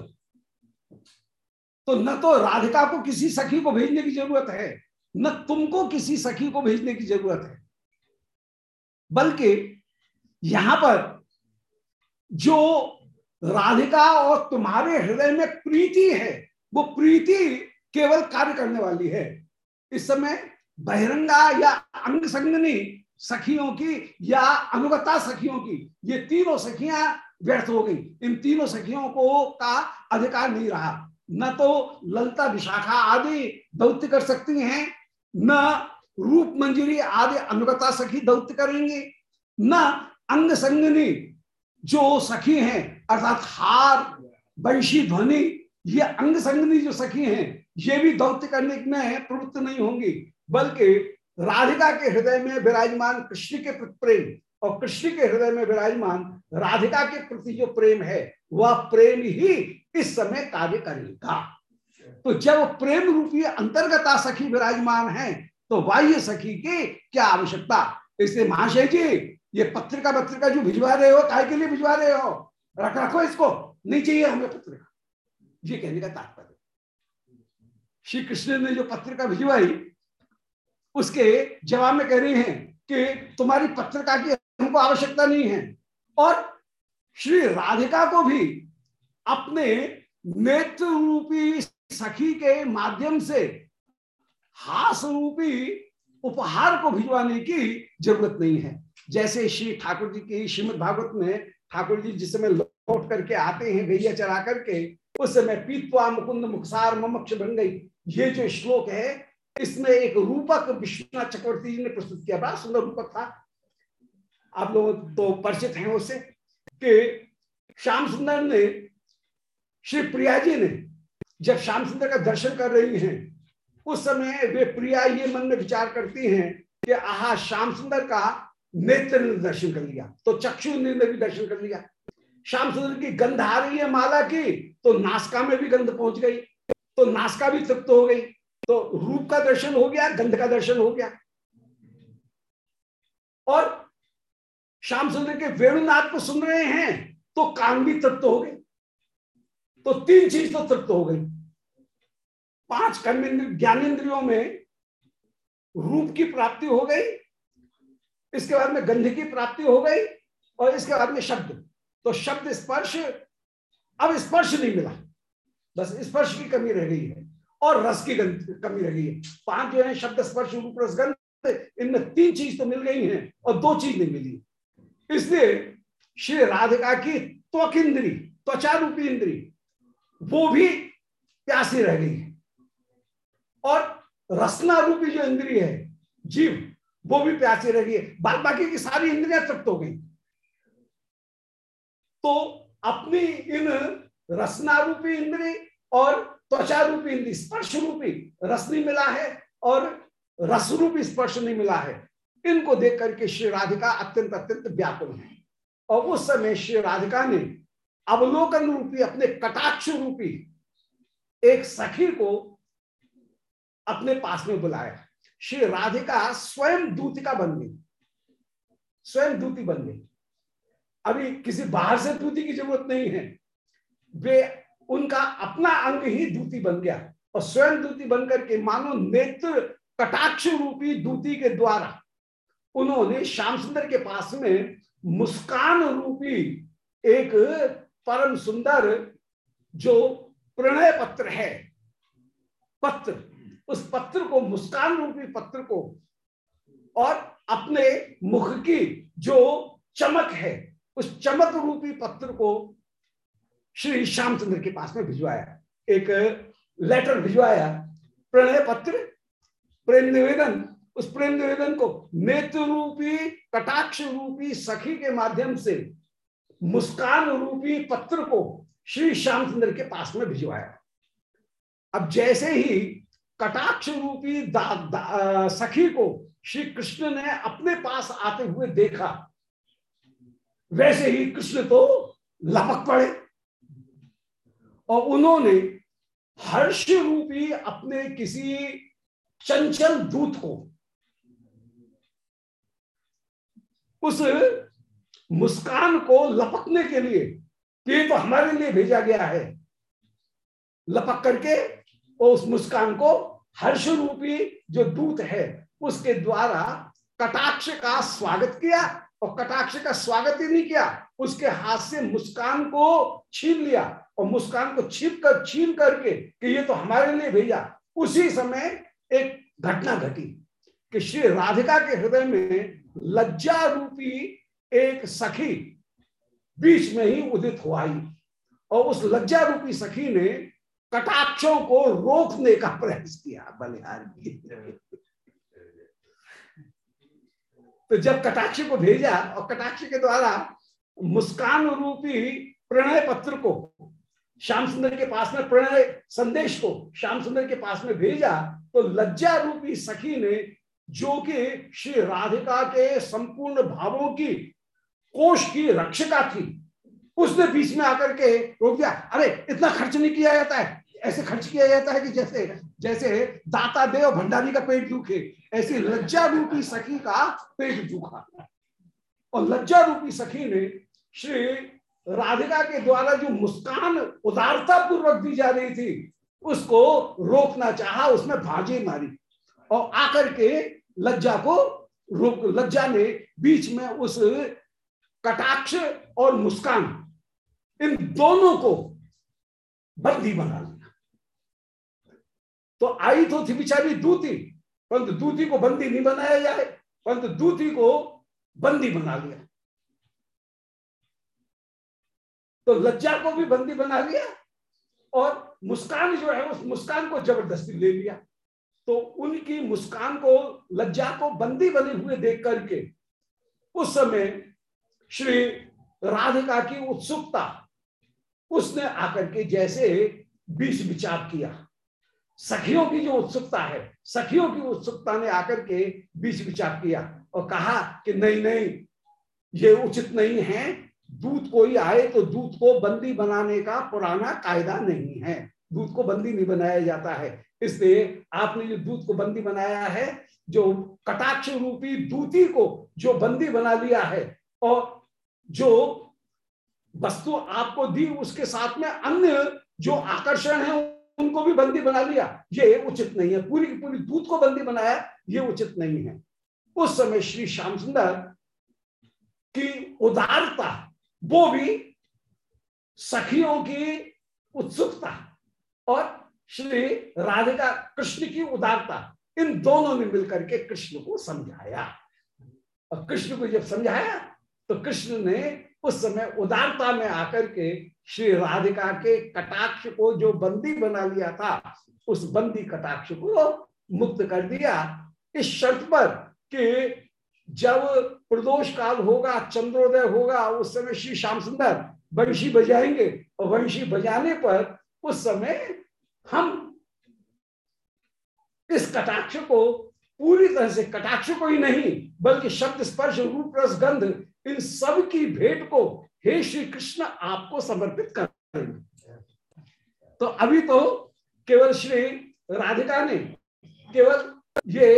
तो न तो राधिका को किसी सखी को भेजने की जरूरत है, न तुमको किसी सखी को भेजने की जरूरत है, बल्कि यहां पर जो राधिका और तुम्हारे हृदय में प्रीति है, वो प्रीति केवल कार्य करने वाली है। इस समय बहिरंगा या अंग संगनी सखियों की या अनुगता सखियों की, ये तीनों सखियां व्यर्थ हो गई। इन तीनों सखियों को का अधिकार नहीं रहा। न तो ललिता विशाखा आदि दौत्य कर सकती हैं, न रूप मंजरी आदि अनुगता सखी दौत्य करेंगे, न अंग संगनी जो सखी हैं अर्थात हार वंशी ध्वनि, ये अंग संगनी जो सखी हैं, ये भी दौत्य करने में प्रवृत्त नहीं होंगी। बल्कि राधिका के हृदय में विराजमान कृष्ण के प्रति प्रेम और कृष्ण के हृदय में विराजमान राधिका के प्रति जो प्रेम है, वह प्रेम ही इस समय कार्य करेगा। तो जब प्रेम रूपी अंतर्गता सखी विराजमान है, तो बाह्य सखी की क्या आवश्यकता। इसलिए महाशय जी, ये पत्रिका जो भिजवा रहे हो, काहे के लिए भिजवा रहे हो? रखो इसको, नहीं चाहिए हमें पत्रिका। ये कहने का तात्पर्य, श्री कृष्ण ने जो पत्रिका भिजवाई उसके जवाब में कह रही हैं कि तुम्हारी पत्रिका की हमको आवश्यकता नहीं है। और श्री राधिका को भी अपने नेत्र रूपी सखी के माध्यम से हास रूपी उपहार को भिजवाने की जरूरत नहीं है। जैसे श्री ठाकुर जी की श्रीमद् भागवत में ठाकुर जी जिस समय लौट करके आते हैं गैया चरा करके, उस समय पीतवा मुकुंद मुखसार ममक्ष बन गई, ये जो श्लोक है, इसमें एक रूपक विश्वनाथ चक्रवर्ती जी ने प्रस्तुत किया। बड़ा सुंदर रूपक था, आप लोग तो परिचित हैं उससे, कि श्याम सुंदर ने, श्री प्रिया जी ने जब श्याम सुंदर का दर्शन कर रही हैं, उस समय वे प्रिया ये मन में विचार करती हैं कि आहा, श्याम सुंदर का नेत्र ने दर्शन कर लिया तो चक्षु ने भी दर्शन कर लिया। श्याम सुंदर की गंध आ रही है माला की, तो नासिका में भी गंध पहुंच गई, तो नासिका भी तृप्त हो गई, तो रूप का दर्शन हो गया, गंध का दर्शन हो गया। और श्याम सुंदर के वेणुनाद को सुन रहे हैं तो कान भी तृप्त हो गए। तो तीन चीज तो तृप्त हो गई। 5 कर्मेंद्र ज्ञानेंद्रियों में रूप की प्राप्ति हो गई, इसके बाद में गंध की प्राप्ति हो गई, और इसके बाद में शब्द। तो शब्द स्पर्श, अब स्पर्श नहीं मिला, बस स्पर्श की कमी रह गई है और रस की कमी रह गई है। 5 जो है शब्द स्पर्श रूप रस गंध, इनमें 3 चीज तो मिल गई हैं और 2 चीज नहीं मिली। इसलिए श्री राधिका की त्वक इंद्री, त्वचा रूपी इंद्री, वो भी प्यासी रह गई है, और रसना रूपी जो इंद्री है जीव, वो भी प्यासी रह गई है। बाद बाकी की सारी इंद्रियां तृप्त हो गई। तो अपनी इन रसना रूपी इंद्री और त्वचा रूपी इंद्री, स्पर्श रूपी रस नहीं मिला है और रस रूपी स्पर्श नहीं मिला है, इनको देख करके श्री राधिका अत्यंत अत्यंत व्याकुल है। और उस समय श्री राधिका ने अवलोकन रूपी अपने कटाक्ष रूपी एक सखी को अपने पास में बुलाया। श्री राधिका स्वयं दूतिका बन गई, स्वयं दूती बन गई। अभी किसी बाहर से दूती की जरूरत नहीं है, वे उनका अपना अंग ही दूती बन गया और स्वयं दूती बनकर के मानो नेत्र कटाक्ष रूपी दूती के द्वारा उन्होंने श्याम सुंदर के पास में मुस्कान रूपी एक परम सुंदर जो प्रणय पत्र है, पत्र, उस पत्र को, मुस्कान रूपी पत्र को और अपने मुख की जो चमक है उस चमक रूपी पत्र को श्री श्यामचंद्र के पास में भिजवाया। एक लेटर भिजवाया, प्रणय पत्र, प्रेम निवेदन। उस प्रेम निवेदन को नेत्र रूपी कटाक्ष रूपी सखी के माध्यम से मुस्कान रूपी पत्र को श्री श्यामचंद्र के पास में भिजवाया। अब जैसे ही कटाक्ष रूपी सखी को श्री कृष्ण ने अपने पास आते हुए देखा, वैसे ही कृष्ण तो लपक पड़े और उन्होंने हर्ष रूपी अपने किसी चंचल दूत को उस मुस्कान को लपकने के लिए, ये तो हमारे लिए भेजा गया है, लपक करके और उस मुस्कान को हर्ष रूपी जो दूत है उसके द्वारा कटाक्ष का स्वागत किया। और कटाक्ष का स्वागत ही नहीं किया, उसके हाथ से मुस्कान को छीन लिया और मुस्कान को छीन करके कि ये तो हमारे लिए भेजा। उसी समय एक घटना घटी कि श्री राधिका के हृदय में लज्जा रूपी एक सखी बीच में ही उदित हुई और उस लज्जा रूपी सखी ने कटाक्षों को रोकने का प्रयास किया बलिहार की। तो जब कटाक्ष को भेजा और कटाक्ष के द्वारा मुस्कान रूपी प्रणय पत्र को श्याम सुंदर के पास में, प्रणय संदेश को श्याम सुंदर के पास में भेजा, तो लज्जा रूपी सखी ने, जो कि श्री राधिका के संपूर्ण भावों की कोष की रक्षिका थी, उसने बीच में आकर के रोक दिया। अरे इतना खर्च नहीं किया जाता है, ऐसे खर्च किया जाता है कि जैसे जैसे दाता दे और भंडारी का पेट दुखे, ऐसी लज्जा रूपी सखी का पेट दुखा। और लज्जा रूपी सखी ने श्री राधिका के द्वारा जो मुस्कान उदारता पूर्वक दी जा रही थी उसको रोकना चाहा, उसमें भाजी मारी और आकर के लज्जा को रोक, लज्जा ने बीच में उस कटाक्ष और मुस्कान इन दोनों को बंदी बना लिया। तो आई तो थी बेचारी दूती, परंतु दूती को बंदी नहीं बनाया जाए, परंतु दूती को बंदी बना लिया। तो लज्जा को भी बंदी बना लिया और मुस्कान जो है उस मुस्कान को जबरदस्ती ले लिया। तो उनकी मुस्कान को, लज्जा को बंदी बने हुए देख करके उस समय श्री राधिका की उत्सुकता, उसने आकर के जैसे बीच विचार किया। सखियों की जो उत्सुकता है, सखियों की उत्सुकता ने आकर के बीच विचार किया और कहा कि नहीं नहीं, ये उचित नहीं है, दूत कोई आए तो दूत को बंदी बनाने का पुराना कायदा नहीं है, दूत को बंदी नहीं बनाया जाता है। इसलिए आपने जो दूत को बंदी बनाया है, जो कटाक्ष रूपी दूती को जो बंदी बना लिया है और जो वस्तु आपको दी उसके साथ में अन्य जो आकर्षण है उनको भी बंदी बना लिया, ये उचित नहीं है। पूरी की पूरी दूत को बंदी बनाया, ये उचित नहीं है। उस समय श्री श्याम सुंदर की उदारता, वो भी सखियों की उत्सुकता और श्री राधिका कृष्ण की उदारता, इन दोनों ने मिलकर के कृष्ण को समझाया। और कृष्ण को जब समझाया तो कृष्ण ने उस समय उदारता में आकर के श्री राधिका के कटाक्ष को जो बंदी बना लिया था, उस बंदी कटाक्ष को मुक्त कर दिया, इस शर्त पर कि जब प्रदोष काल होगा, चंद्रोदय होगा, उस समय श्री श्याम सुंदर वंशी बजाएंगे और वंशी बजाने पर उस समय हम इस कटाक्ष को पूरी तरह से कटाक्ष को ही नहीं बल्कि शब्द स्पर्श रूप रस गंध इन सब की भेंट को हे श्री कृष्ण आपको समर्पित करेंगे। तो अभी तो केवल श्री राधिका ने केवल ये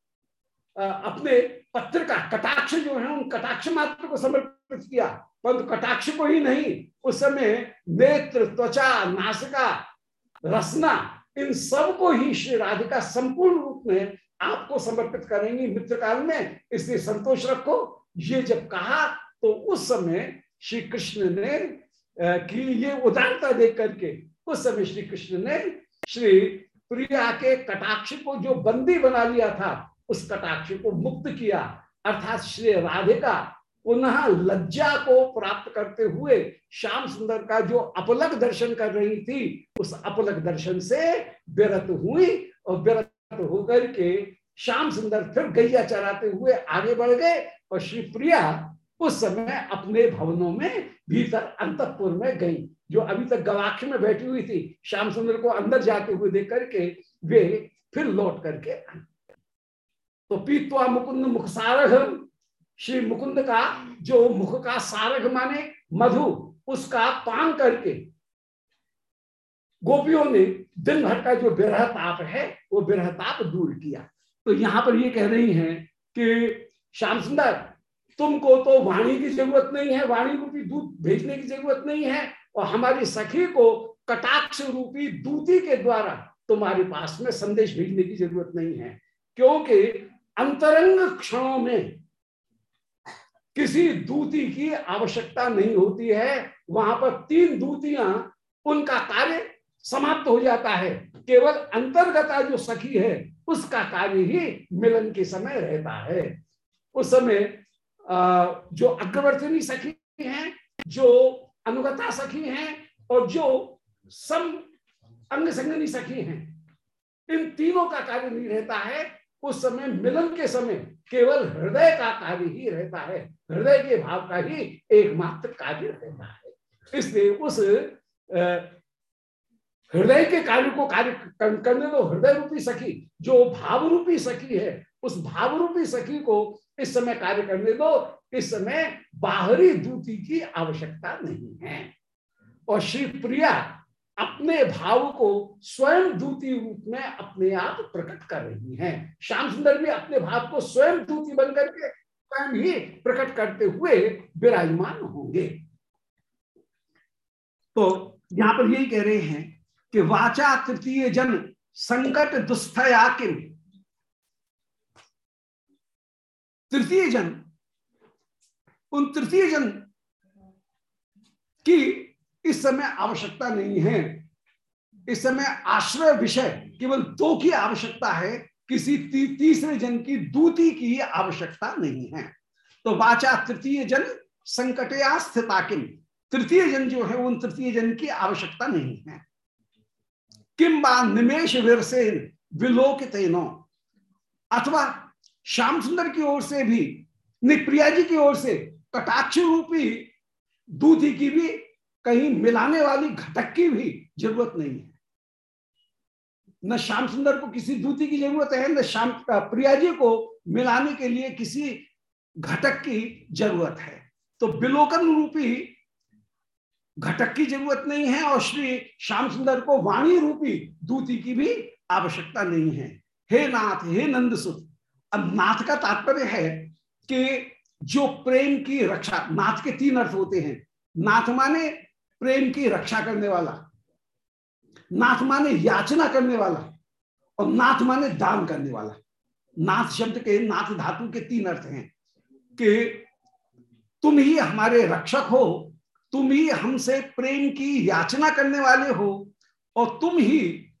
अपने पत्र का कटाक्ष जो है उन कटाक्ष मात्र को समर्पित किया, परंतु कटाक्ष को ही नहीं, उस समय नेत्र, त्वचा, नासिका, रसना इन सब को ही श्री राधिका संपूर्ण रूप में आपको समर्पित करेंगी मित्र काल में, इसलिए संतोष रखो। ये जब कहा तो उस समय श्री कृष्ण ने कि ये उदारता देख करके उस समय श्री कृष्ण ने श्री प्रिया के कटाक्ष को जो बंदी बना लिया था उस कटाक्ष को मुक्त किया, अर्थात श्री राधिका पुनः लज्जा को प्राप्त करते हुए श्याम सुंदर का जो अपलक दर्शन कर रही थी उस अपलक दर्शन से विरत हुई और विरत होकर के श्याम सुंदर फिर गैया चराते हुए आगे बढ़ गए और श्री प्रिया उस समय अपने भवनों में भीतर अंतःपुर में गई। जो अभी तक गवाक्ष में बैठी हुई थी श्याम सुंदर को अंदर जाते हुए देख करके वे फिर लौट करके आई। तो पीत्वा मुकुंद मुख सारघ, श्री मुकुंद का जो मुख का सारघ माने मधु, उसका पान करके गोपियों ने दिन भर का जो विरह ताप है वो विरह ताप दूर किया। तो यहां पर ये कह रही हैं कि श्याम सुंदर तुमको तो वाणी की जरूरत नहीं है, वाणी रूपी दूत भेजने की जरूरत नहीं है, और हमारी सखी को कटाक्ष रूपी दूती के द्वारा तुम्हारे पास में संदेश भेजने की जरूरत नहीं है, क्योंकि अंतरंग क्षणों में किसी दूती की आवश्यकता नहीं होती है। वहां पर 3 दूतियां उनका कार्य समाप्त हो जाता है, केवल अंतर्गता जो सखी है उसका कार्य ही मिलन के समय रहता है। उस समय जो अग्रवर्तिनी सखी हैं, जो अनुगता सखी हैं और जो सम अंग संगनी सखी हैं, इन तीनों का कार्य नहीं रहता है। उस समय मिलन के समय केवल हृदय का कार्य ही रहता है, हृदय के भाव का ही एकमात्र कार्य रहता है। इसलिए उस हृदय के कार्य को कार्य करने दो। हृदय रूपी सखी जो भाव रूपी सखी है उस भाव रूपी सखी को इस समय कार्य करने दो। इस समय बाहरी दूती की आवश्यकता नहीं है। और श्री प्रिया अपने भाव को स्वयं दूती रूप में अपने आप प्रकट कर रही हैं। श्याम सुंदर भी अपने भाव को स्वयं दूती बनकर के स्वयं ही प्रकट करते हुए विराजमान होंगे। तो यहां पर यही कह रहे हैं कि वाचा तृतीय जन संकट दुस्थया किम, तृतीय जन, उन तृतीय जन की इस समय आवश्यकता नहीं है। इस समय आश्रय विषय केवल 2 की आवश्यकता है, किसी तीसरे जन की दूती की आवश्यकता नहीं है। तो वाचा तृतीय जन संकटया स्थिता किम, तृतीय जन जो है उन तृतीय जन की आवश्यकता नहीं है। किंबा निमेश विरसेन विलोकितेनो, अथवा श्याम सुंदर की ओर से भी, प्रिया जी की ओर से कटाक्ष रूपी दूती की भी, कहीं मिलाने वाली घटक की भी जरूरत नहीं है। न श्याम सुंदर को किसी दूती की जरूरत है, न श्याम प्रिया जी को मिलाने के लिए किसी घटक की जरूरत है। तो विलोकन रूपी घटक की जरूरत नहीं है और श्री श्याम सुंदर को वाणी रूपी दूती की भी आवश्यकता नहीं है। हे नाथ, हे नंदसुत। अब नाथ का तात्पर्य है कि जो प्रेम की रक्षा, नाथ के 3 अर्थ होते हैं। नाथ माने प्रेम की रक्षा करने वाला, नाथ माने याचना करने वाला, और नाथ माने दान करने वाला। नाथ शब्द के, नाथ धातु के 3 अर्थ हैं कि तुम ही हमारे रक्षक हो, तुम ही हमसे प्रेम की याचना करने वाले हो, और तुम ही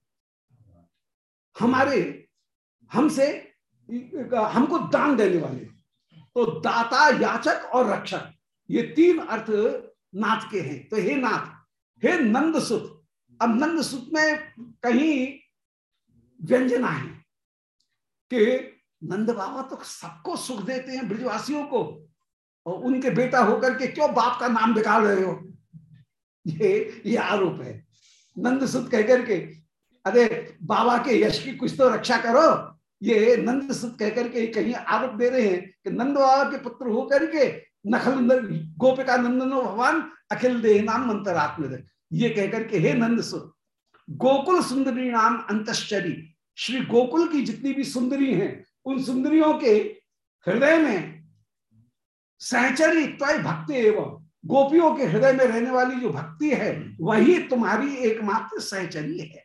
हमको दान देने वाले हो। तो दाता, याचक और रक्षक, ये 3 अर्थ नाथ के हैं। तो हे नाथ, हे नंदसुत। अब नंदसुत में कहीं व्यंजना है कि नंद बाबा तो सबको सुख देते हैं ब्रजवासियों को, और उनके बेटा होकर के क्यों बाप का नाम बिगाड़ रहे हो, ये आरोप है। नंदसुत कहकर के, अरे बाबा के यश की कुछ तो रक्षा करो, ये नंद सुत कहकर के कहीं आरोप दे रहे हैं कि नंद बाबा के पुत्र होकर के नखल गोपिका नंदनो भगवान अखिल देह नाम मंत्रात्म, ये कहकर के हे नंद सुत गोकुल सुंदरी नाम अंतश्चरी, श्री गोकुल की जितनी भी सुंदरी हैं उन सुंदरियों के हृदय में सहचरी त्वय भक्ति एवं, गोपियों के हृदय में रहने वाली जो भक्ति है वही तुम्हारी एकमात्र सहचरी है,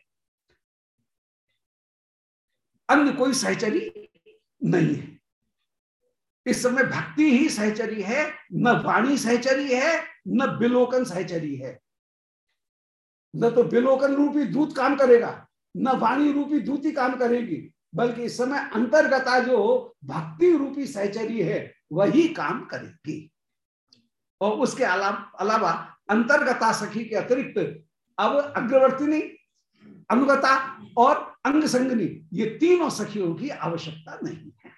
अन्य कोई सहचरी नहीं है। इस समय भक्ति ही सहचरी है, न वाणी सहचरी है न बिलोकन सहचरी है। न तो बिलोकन रूपी दूत काम करेगा न वाणी रूपी दूती काम करेगी, बल्कि इस समय अंतर्गता जो भक्ति रूपी सहचरी है वही काम करेगी। और उसके अलावा अंतर्गता सखी के अतिरिक्त अब अग्रवर्तिनी, अनुगता और अंग संगनी, ये तीनों सखियों की आवश्यकता नहीं है।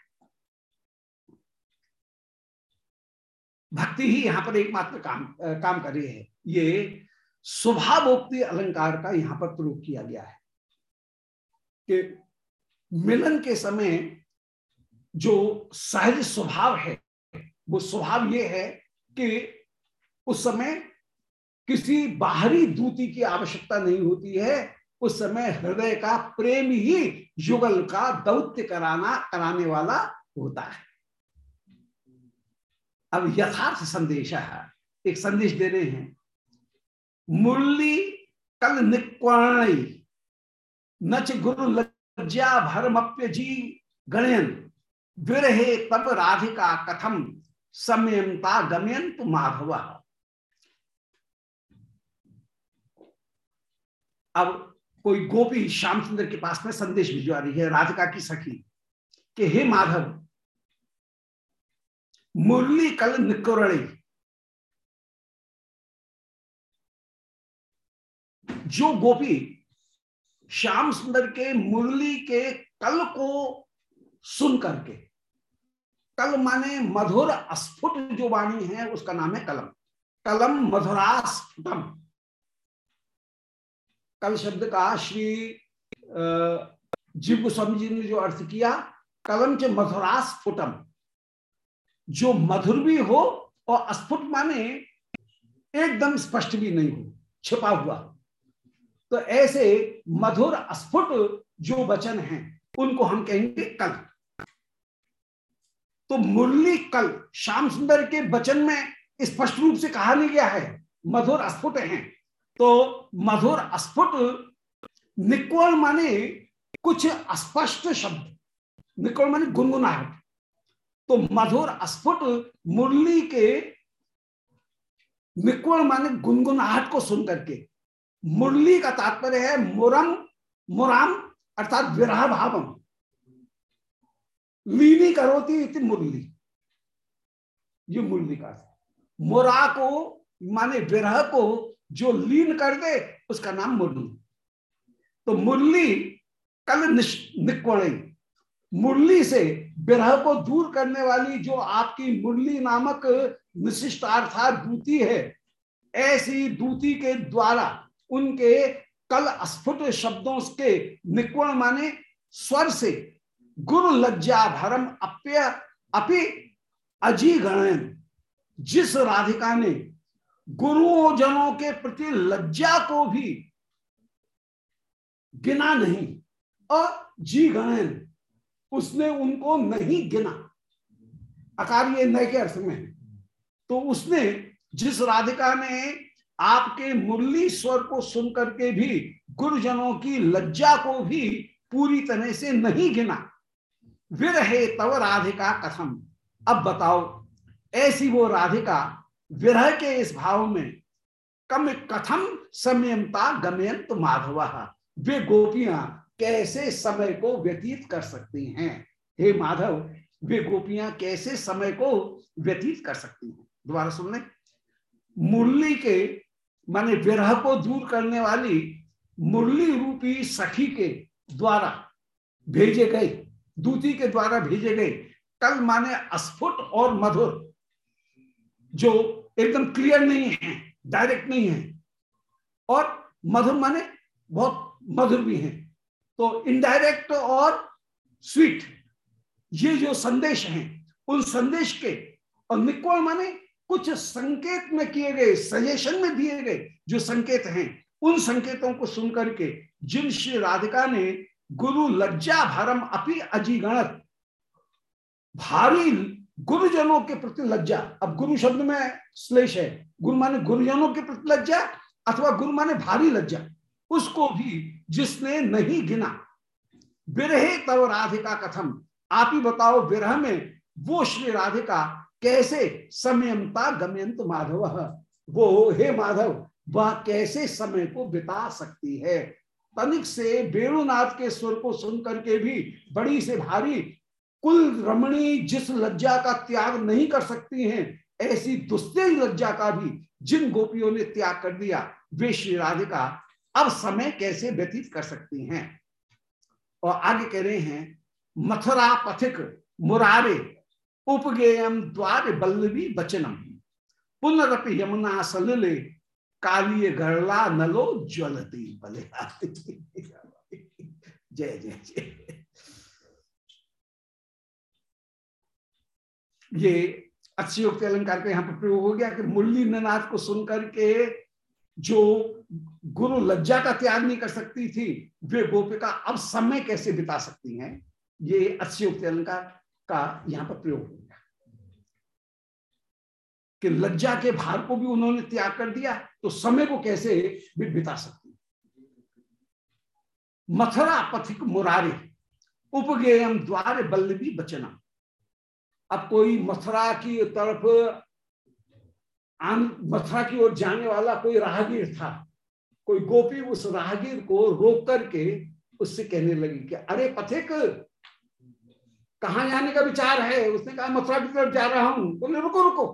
भक्ति ही यहां पर एकमात्र काम कर रही है। ये स्वभावोक्ति अलंकार का यहां पर प्रयोग किया गया है कि मिलन के समय जो सहज स्वभाव है वो स्वभाव ये है कि उस समय किसी बाहरी दूती की आवश्यकता नहीं होती है, उस समय हृदय का प्रेम ही युगल का दौत्य कराने वाला होता है। अब यथार्थ संदेश है, एक संदेश दे रहे हैं। मुरली कल निक्वर्ण नच गुरु लज्जा भरमप्य जी गणयन विरहे तब राधिका कथम समयमता गमयंत माधव। अब कोई गोपी श्याम सुंदर के पास में संदेश भिजवा रही है, राधिका की सखी, कि हे माधव मुरली कल निकुरणी, जो गोपी श्याम सुंदर के मुरली के कल को सुन करके, कल माने मधुर अस्फुट जो वाणी है उसका नाम है कलम, कलम मधुरास्फुटम। कल शब्द का श्री जीव गोस्वामी जी ने जो अर्थ किया, कलम के मधुरास्फुटम, जो मधुर भी हो और अस्फुट माने एकदम स्पष्ट भी नहीं हो, छिपा हुआ। तो ऐसे मधुर अस्फुट जो वचन हैं उनको हम कहेंगे कल। तो मुरली कल श्याम सुंदर के वचन में स्पष्ट रूप से कहा नहीं गया है, मधुर अस्फुट हैं। तो मधुर अस्फुट निकोल माने कुछ अस्पष्ट शब्द, निकोल माने गुनगुनाहट। तो मधुर अस्फुट मुरली के निकोल माने गुनगुनाहट को सुन करके, मुरली का तात्पर्य है मुरम मुराम अर्थात विरह भावम, लीनी करोती इति मुरली, ये मुरली का मुरा को माने विरह को जो लीन कर दे उसका नाम मुरली। तो मुरली कल निक्वणी, मुरली से विरह को दूर करने वाली जो आपकी मुरली नामक विशिष्टार्थात दूती है, ऐसी दूती के द्वारा उनके कल अस्फुट शब्दों के निक्वण माने स्वर से गुरु लज्जा भरम अप्य अपि अजी गणन, जिस राधिका ने गुरुजनों के प्रति लज्जा को भी गिना नहीं और जी गणन, उसने उनको नहीं गिना, अकार ये नए के अर्थ में है। तो उसने, जिस राधिका ने आपके मुरली स्वर को सुन करके भी गुरुजनों की लज्जा को भी पूरी तरह से नहीं गिना, विरहे तव राधिका कथम, अब बताओ ऐसी वो राधिका विरह के इस भाव में कम कथम समयमता गमयंत माधव, वे गोपियां कैसे समय को व्यतीत कर सकती हैं। हे माधव, वे गोपियां कैसे समय को व्यतीत कर सकती हैं। दोबारा सुन लें, मुरली के माने विरह को दूर करने वाली मुरली रूपी सखी के द्वारा भेजे गए, दूती के द्वारा भेजे गए कल माने अस्फुट और मधुर, जो एकदम क्लियर नहीं है, डायरेक्ट नहीं है, और मधुर माने बहुत मधुर भी हैं। तो इनडायरेक्ट और स्वीट, ये जो संदेश हैं उन संदेश के, और निकोल माने कुछ संकेत में किए गए, सजेशन में दिए गए जो संकेत हैं, उन संकेतों को सुनकर के जिन श्री राधिका ने गुरु लज्जा भरम अपि अजीगणत, भारी गुरुजनों के प्रति लज्जा, अब गुरु शब्द में श्लेष है, गुरु माने गुरुजनों के प्रति लज्जा अथवा गुरु माने भारी लज्जा, उसको भी जिसने नहीं गिना। विरहे तव राधिका कथम, आप ही बताओ विरह में वो श्री राधिका कैसे समयमता गमयंत माधव, वो हे माधव वह कैसे समय को बिता सकती है। तनिक से वेणुनाथ के स्वर को सुन करके भी बड़ी से भारी कुल रमणी जिस लज्जा का त्याग नहीं कर सकती हैं, ऐसी दुस्तेज लज्जा का भी जिन गोपियों ने त्याग कर दिया, वे श्री राधिका अब समय कैसे व्यतीत कर सकती हैं। और आगे कह रहे हैं, मथुरा पथिक मुरारे उपगेयम द्वार बल्लवी वचनम, पुनरपि यमुना सलिले कालिय गरला नलो ज्वलती बले। जय जय जय। ये अतिशयोक्ति अलंकार का यहाँ पर प्रयोग हो गया कि मुरली नाथ को सुनकर के जो गुरु लज्जा का त्याग नहीं कर सकती थी, वे गोपिका अब समय कैसे बिता सकती हैं। ये अतिशयोक्ति अलंकार का यहाँ पर प्रयोग हो गया कि लज्जा के भार को भी उन्होंने त्याग कर दिया, तो समय को कैसे भी बिता सकती। मथुरा पथिक मुरारे उपगेयम द्वार बल्लवी वचनम, अब कोई मथुरा की तरफ मथुरा की ओर जाने वाला कोई राहगीर था, कोई गोपी उस राहगीर को रोक करके उससे कहने लगी कि अरे पथिक कहाँ जाने का विचार है। उसने कहा मथुरा की तरफ जा रहा हूं। बोले रुको रुको,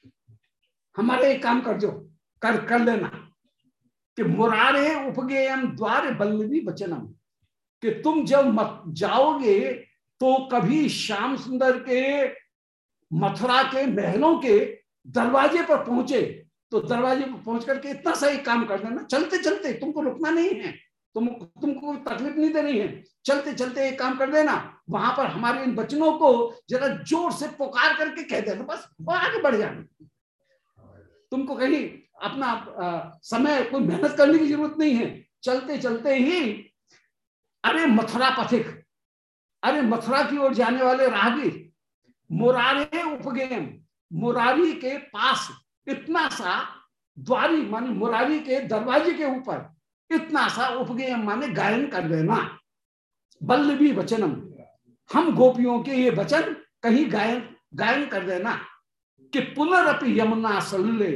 हमारे एक काम कर दो, कर लेना कि मुरारे उपगेयम द्वार बल्लवी वचनम, कि तुम जब मत जाओगे तो कभी श्याम सुंदर के मथुरा के महलों के दरवाजे पर पहुंचे तो दरवाजे पर पहुंच करके इतना सा एक काम कर देना, चलते चलते, तुमको रुकना नहीं है, तुमको तकलीफ नहीं देनी है, चलते चलते एक काम कर देना, वहां पर हमारे इन वचनों को जरा जोर से पुकार करके कह देना, बस वो आगे बढ़ जाना। तुमको कहीं अपना समय कोई मेहनत करने की जरूरत नहीं है, चलते चलते ही अरे मथुरा पथिक, अरे मथुरा की ओर जाने वाले राहगीर, मुरारे उपगेयम, मुरारी के पास इतना सा, द्वारी माने मुरारी के दरवाजे के ऊपर इतना सा, उपगेयम माने गायन कर देना, बल्लवी वचनम, हम गोपियों के ये वचन कहीं गायन कर देना कि पुनरपि यमुना सलिले,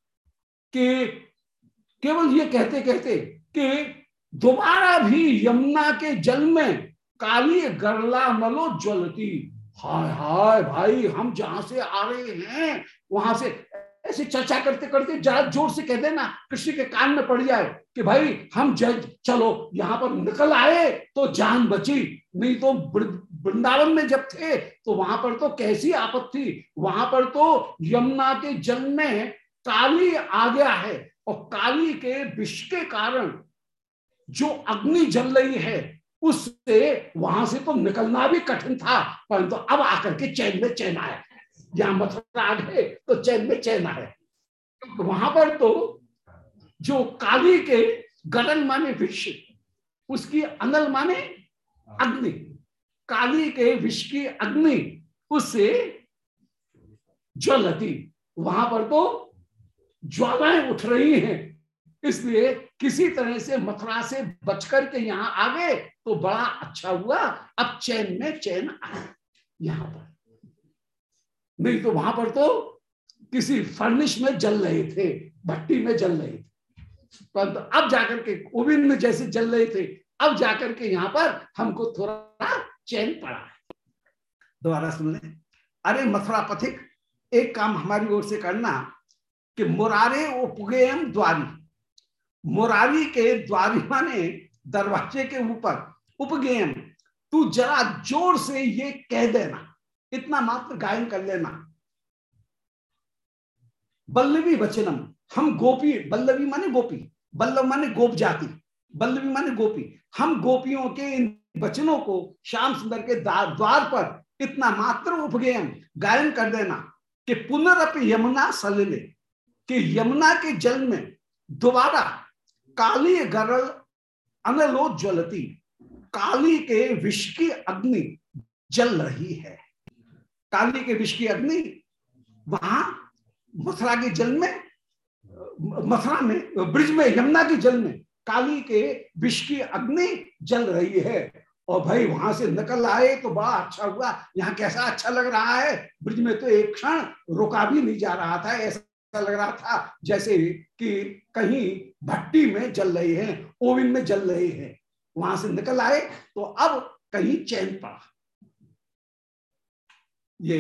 कि केवल ये कहते कहते कि दोबारा भी यमुना के जल में काली गरला नलो ज्वलती। हाय हाय भाई, हम जहां से आ रहे हैं वहां से ऐसे चर्चा करते करते जरा जोर से कह देना, कृष्ण के कान में पड़ जाए कि भाई हम चलो यहाँ पर निकल आए तो जान बची, नहीं तो वृंदावन में जब थे तो वहां पर तो कैसी आपत थी, वहां पर तो यमुना के जल में काली आ गया है और काली के विष के कारण जो अग्नि जल रही है उससे वहां से तो निकलना भी कठिन था, परंतु अब आकर के चैन में चैन आया। यहां मथुरा आ गए तो चैन में चैन आया। वहां पर तो जो काली के गरल माने विष, उसकी अनल माने अग्नि, काली के विष की अग्नि उससे ज्वलती, वहां पर तो ज्वालाएं उठ रही हैं। इसलिए किसी तरह से मथुरा से बचकर के यहाँ आ गए तो बड़ा अच्छा हुआ, अब चैन में चैन आया यहाँ पर, नहीं तो वहां पर तो किसी फर्निश में जल रहे थे, भट्टी में जल रहे थे, परंतु अब जाकर के ओवन में जैसे जल रहे थे, अब जाकर के यहाँ पर हमको थोड़ा चैन पड़ा है। दोबारा सुन लें, अरे मथुरा पथिक, एक काम हमारी ओर से करना कि मुरारे उपगेयम द्वारी, मुरारी के द्वारी माने दरवाजे के ऊपर, उपगेयम तू जरा जोर से ये कह देना, इतना मात्र गायन कर लेना, बल्लवी वचनम, हम गोपी, बल्लवी माने गोपी, बल्लभ माने गोप जाति, बल्लवी माने गोपी, हम गोपियों के इन वचनों को श्याम सुंदर के द्वार पर इतना मात्र उपगेयन गायन कर देना कि पुनरअप यमुना सलिले, कि यमुना के जल में दोबारा काली गरल अनलो ज्वलती, काली के विष की अग्नि जल रही है। काली के विष की अग्नि वहां मथुरा के जल में, मथुरा में ब्रिज में यमुना के जल में काली के विष की अग्नि जल रही है। और भाई वहां से निकल आए तो बड़ा अच्छा हुआ, यहाँ कैसा अच्छा लग रहा है। ब्रिज में तो एक क्षण रुका भी नहीं जा रहा था, ऐसा लग रहा था जैसे कि कहीं भट्टी में जल रहे हैं, ओवन में जल रहे हैं। वहां से निकल आए तो अब कहीं चैन पड़ा। ये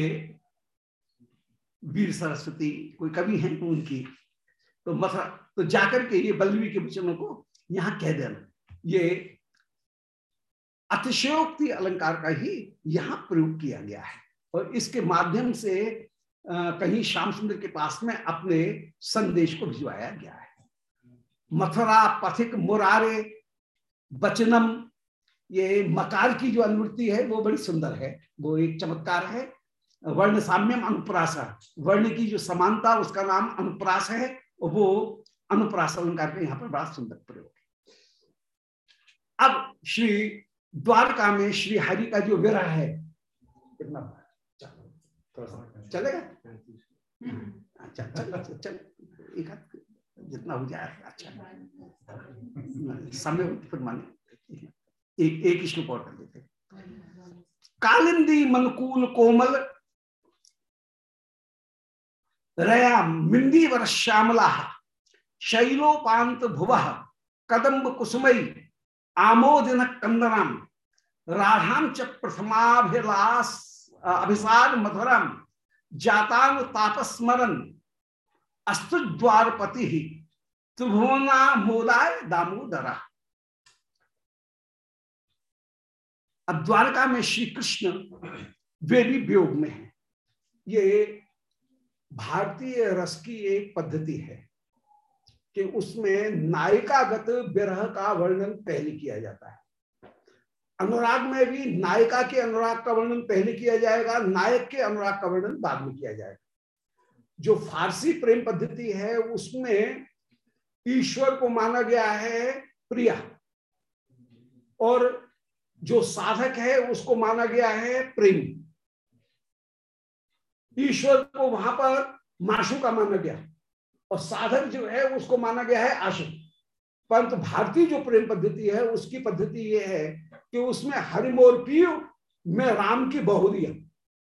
वीर सरस्वती कोई कवि हैं उनकी, तो मथुरा तो जाकर के ये बल्लवी के वचनों को यहाँ कह देना, ये अतिशयोक्ति अलंकार का ही यहाँ प्रयोग किया गया है। और इसके माध्यम से कहीं श्याम सुंदर के पास में अपने संदेश को भिजवाया गया है। मथुरा पथिक मुरारे वचनम, ये मकार की जो अनुवृत्ति है वो बड़ी सुंदर है, वो एक चमत्कार है। वर्ण साम्यम अनुप्रासा, वर्ण की जो समानता उसका नाम अनुप्रास है, और वो अनुप्रास अलंकार का यहाँ पर बड़ा सुंदर प्रयोग है। अब श्री द्वारका में श्री हरि का जो विरह है, कितना चलेगा? चल एक जितना हो जाए अच्छा, समय फिर माने एक श्लोक और कर देते। कालिंदी मनकूल कोमल रया मिंदी वर श्यामला, शैलोपांत भुवः कदम्ब कुसुमई आमोदन कंदनम, राधाम च प्रथमाभिलास अभिसार मधुरम, जातान तापस्मरन अस्तु द्वारपति त्रिभुवना मोदाय दामोदरा। अब द्वारका में श्री कृष्ण वे भी वियोग में है। ये भारतीय रस की एक पद्धति है कि उसमें नायिकागत विरह का वर्णन पहले किया जाता है। अनुराग में भी नायिका के अनुराग का वर्णन पहले किया जाएगा, नायक के अनुराग का वर्णन बाद में किया जाएगा। जो फारसी प्रेम पद्धति है उसमें ईश्वर को माना गया है प्रिया, और जो साधक है उसको माना गया है प्रेमी। ईश्वर को वहां पर माशूका माना गया और साधक जो है उसको माना गया है आशिक। परंतु भारतीय जो प्रेम पद्धति है उसकी पद्धति ये है कि उसमें हरिमोर पियो में राम की बहुरिया।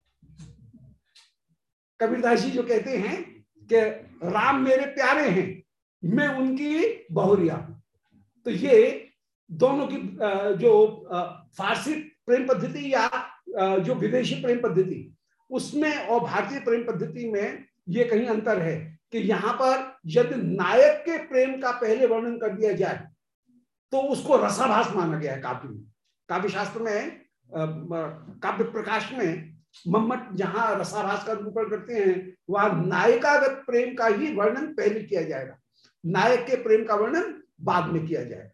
कबीरदास जी जो कहते हैं कि राम मेरे प्यारे हैं, मैं उनकी बहुरिया। तो ये दोनों की जो फारसी प्रेम पद्धति या जो विदेशी प्रेम पद्धति उसमें और भारतीय प्रेम पद्धति में ये कहीं अंतर है कि यहाँ पर यदि नायक के प्रेम का पहले वर्णन कर दिया जाए तो उसको रसाभास माना गया है। काव्य में, काव्य शास्त्र में, काव्य प्रकाश में मम्मट जहां रसाभास का निरूपण करते हैं वहां नायिकागत प्रेम का ही वर्णन पहले किया जाएगा, नायक के प्रेम का वर्णन बाद में किया जाएगा।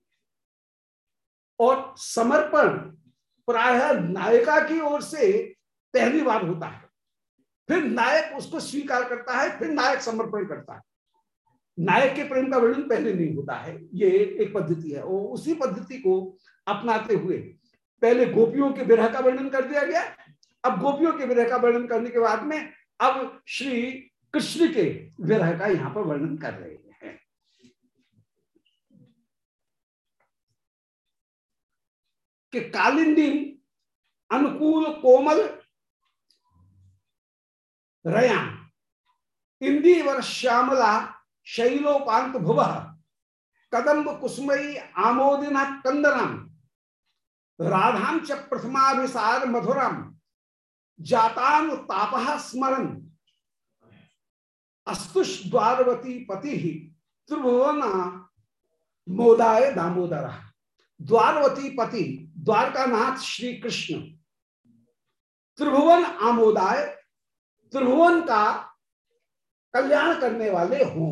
और समर्पण प्रायः नायिका की ओर से पहली बार होता है, फिर नायक उसको स्वीकार करता है, फिर नायक समर्पण करता है। नायक के प्रेम का वर्णन पहले नहीं होता है। ये एक पद्धति है और उसी पद्धति को अपनाते हुए पहले गोपियों के विरह का वर्णन कर दिया गया। अब गोपियों के विरह का वर्णन करने के बाद में अब श्री कृष्ण के विरह का यहाँ पर वर्णन कर रहे हैं। कि कालिंदी अनुकूल कोमल रया इंदी वर श्यामला शैलोपांत भुवः कदम्ब कुसुमई आमोदिना कंदनम, राधाम च प्रथमाभिसार मधुरम, जातान तापः स्मरन अस्तुष द्वारवती पति त्रिभुवना मोदाय दामोदरा। द्वारवती पति द्वारका नाथ श्री कृष्ण, त्रिभुवन आमोदाय त्रिभुवन का कल्याण करने वाले हों।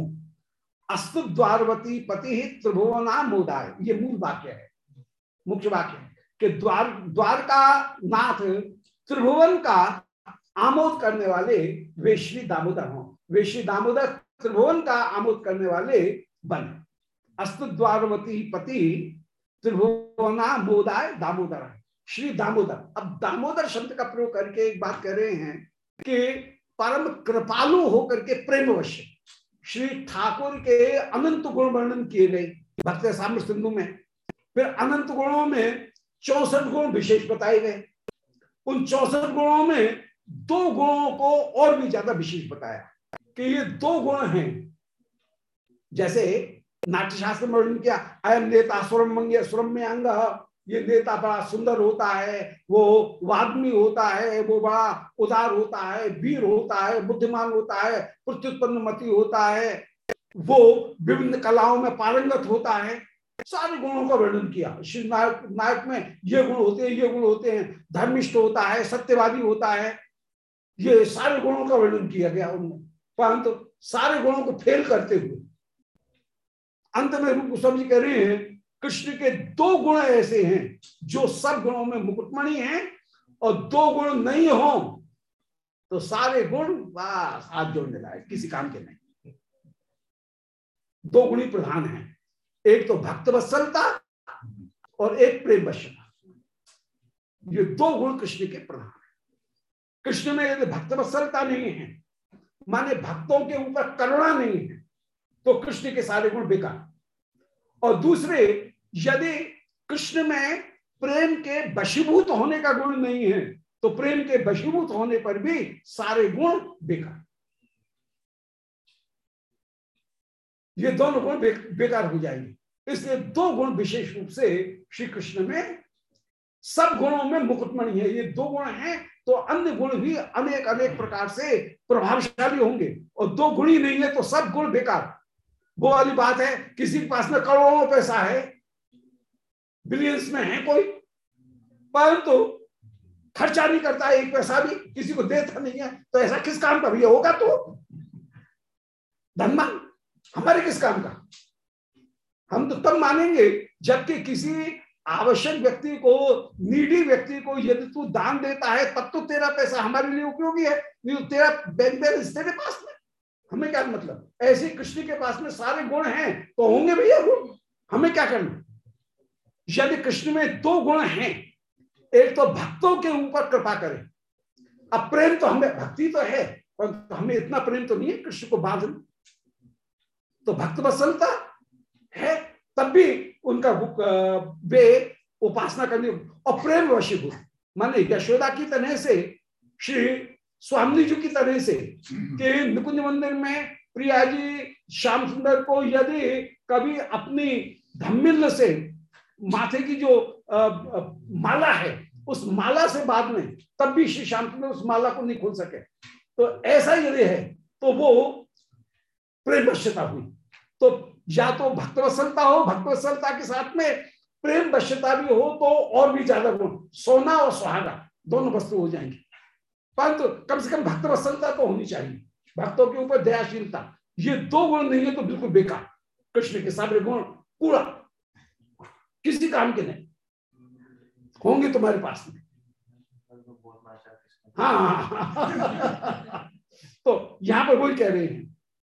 अस्तु द्वारवती पति त्रिभुवना मोदाय, ये मूल वाक्य है, मुख्य वाक्य है। कि द्वारका नाथ त्रिभुवन का आमोद करने वाले वे श्री दामोदर हों। वे श्री दामोदर त्रिभुवन का आमोद करने वाले बन। अस्तु द्वारवती पति त्रिभुवना मोदाय दामोदर, श्री दामोदर। अब दामोदर शब्द का प्रयोग करके एक बात कह रहे हैं कि परम कृपालु होकर के प्रेमवश श्री ठाकुर के अनंत गुण वर्णन किए गए भक्त साम्र सिंधु में। फिर अनंत गुणों में 64 गुण विशेष बताए गए। उन 64 गुणों में 2 गुणों को और भी ज्यादा विशेष बताया कि ये 2 गुण हैं। जैसे नाट्यशास्त्र में वर्णन किया, अयम नेता सुरम में अंग, ये नेता बड़ा सुंदर होता है, वो वाग्मी होता है, वो बड़ा उदार होता है, वीर होता है, बुद्धिमान होता है, प्रत्युत्पन्न मति होता है, वो विभिन्न कलाओं में पारंगत होता है। सारे गुणों का वर्णन किया। श्री नायक में ये गुण होते हैं, ये गुण होते हैं, धर्मिष्ठ होता है, सत्यवादी होता है, ये सारे गुणों का वर्णन किया गया उनमें। परंतु सारे गुणों को फेल करते हुए अंत में रूप गोस्वामी जी कह रहे हैं कृष्ण के 2 गुण ऐसे हैं जो सब गुणों में मुकुटमणि हैं, और 2 गुण नहीं हो तो सारे गुण बस हाथ जोड़ने लायक, किसी काम के नहीं। 2 गुणी प्रधान हैं, एक तो भक्त वत्सलता और एक प्रेम वश्यता। ये 2 गुण कृष्ण के प्रधान हैं। कृष्ण में यदि भक्त वत्सलता नहीं है, माने भक्तों के ऊपर करुणा नहीं है, तो कृष्ण के सारे गुण बेकार। और दूसरे, यदि कृष्ण में प्रेम के वशीभूत होने का गुण नहीं है, तो प्रेम के वशीभूत होने पर भी सारे गुण बेकार। ये दोनों गुण बेकार हो जाएंगे। इसलिए 2 गुण विशेष रूप से श्री कृष्ण में, सब गुणों में मुकुटमणि है। ये 2 गुण हैं तो अन्य गुण भी अनेक अनेक प्रकार से प्रभावशाली होंगे, और 2 गुण ही नहीं है तो सब गुण बेकार। वो वाली बात है, किसी के पास में करोड़ों पैसा है, बिलियंस में है कोई, परंतु खर्चा नहीं करता है, 1 पैसा भी किसी को देता नहीं है, तो ऐसा किस काम का भैया होगा? तो धनवान हमारे किस काम का? हम तो तब मानेंगे जबकि किसी आवश्यक व्यक्ति को, नीडी व्यक्ति को यदि तू दान देता है, तब तो तेरा पैसा हमारे लिए उपयोगी है, नहीं तो तेरा बैंक बैलेंस तेरे पास में, हमें क्या मतलब। ऐसे कृष्ण के पास में सारे गुण हैं तो होंगे भैया गुण, हमें क्या करना। यदि कृष्ण में 2 गुण हैं, एक तो भक्तों के ऊपर कृपा करें। अब प्रेम तो हमें, भक्ति तो है, पर हमें इतना प्रेम तो नहीं है कृष्ण को बांधना, तो भक्त वत्सलता है, तब भी उनका वे उपासना करनी। और प्रेम वशीभूत, माने यशोदा की तरह से, श्री स्वामी जी की तरह से, कि निकुंज मंदिर में प्रिया जी श्याम सुंदर को यदि कभी अपनी धम्मिल से, माथे की जो माला है, उस माला से बाद में, तब भी श्री श्याम सुंदर उस माला को नहीं खोल सके, तो ऐसा यदि है तो वो प्रेम वश्यता हुई। तो या तो भक्तवत्सलता हो, भक्तवत्सलता के साथ में प्रेम वश्यता भी हो, तो और भी ज्यादा गुण, सोना और सुहागा दोनों वस्तु हो जाएंगे। परंतु कम से कम भक्तवत्सलता तो होनी चाहिए, भक्तों के ऊपर दयाशीलता। ये 2 गुण नहीं है तो बिल्कुल बेकार। कृष्ण के सारे गुण पूरा किसी काम के नहीं होंगे तुम्हारे पास में। हाँ तो यहां पर वही कह रहे हैं,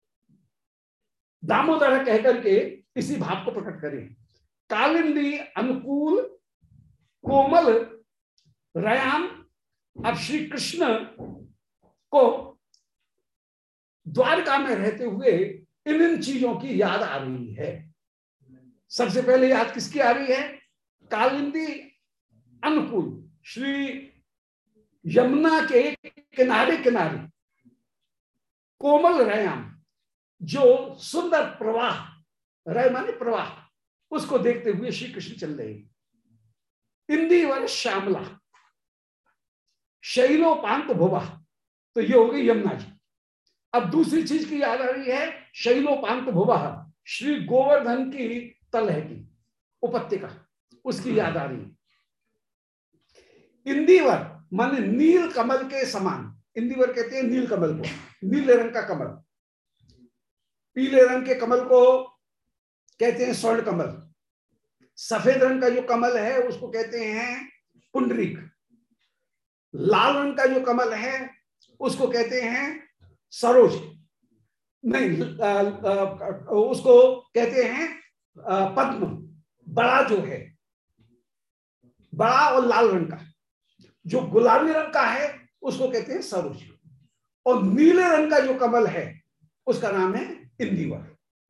दामोदर कहकर के इसी भाव को प्रकट करें। कालिंदी अनुकूल कोमल रयाम। अब श्री कृष्ण को द्वारका में रहते हुए इन चीजों की याद आ रही है। सबसे पहले याद किसकी आ रही है? कालिंदी अनुकूल, श्री यमुना के किनारे किनारे कोमल रयाम, जो सुंदर प्रवाह, रय माने प्रवाह, उसको देखते हुए श्री कृष्ण चल रहे हैं। इंदिवर श्यामला शैलोपांत भुवा, तो ये हो गई यमुना जी। अब दूसरी चीज की याद आ रही है, शैलोपांत भुवा, श्री गोवर्धन की तलह की उपत्यका, उसकी याद आ रही है। इंदिवर माने नील कमल के समान, इंदिवर कहते हैं नील कमल को, नीले रंग का कमल। पीले रंग के कमल को कहते हैं स्वर्ण कमल, सफेद रंग का जो कमल है उसको कहते हैं पुंडरीक, लाल रंग का जो कमल है उसको कहते हैं सरोज, नहीं उसको कहते हैं पद्म। बड़ा जो है, बड़ा और लाल रंग का, जो गुलाबी रंग का है उसको कहते हैं सरोज, और नीले रंग का जो कमल है उसका नाम है इंदिवर।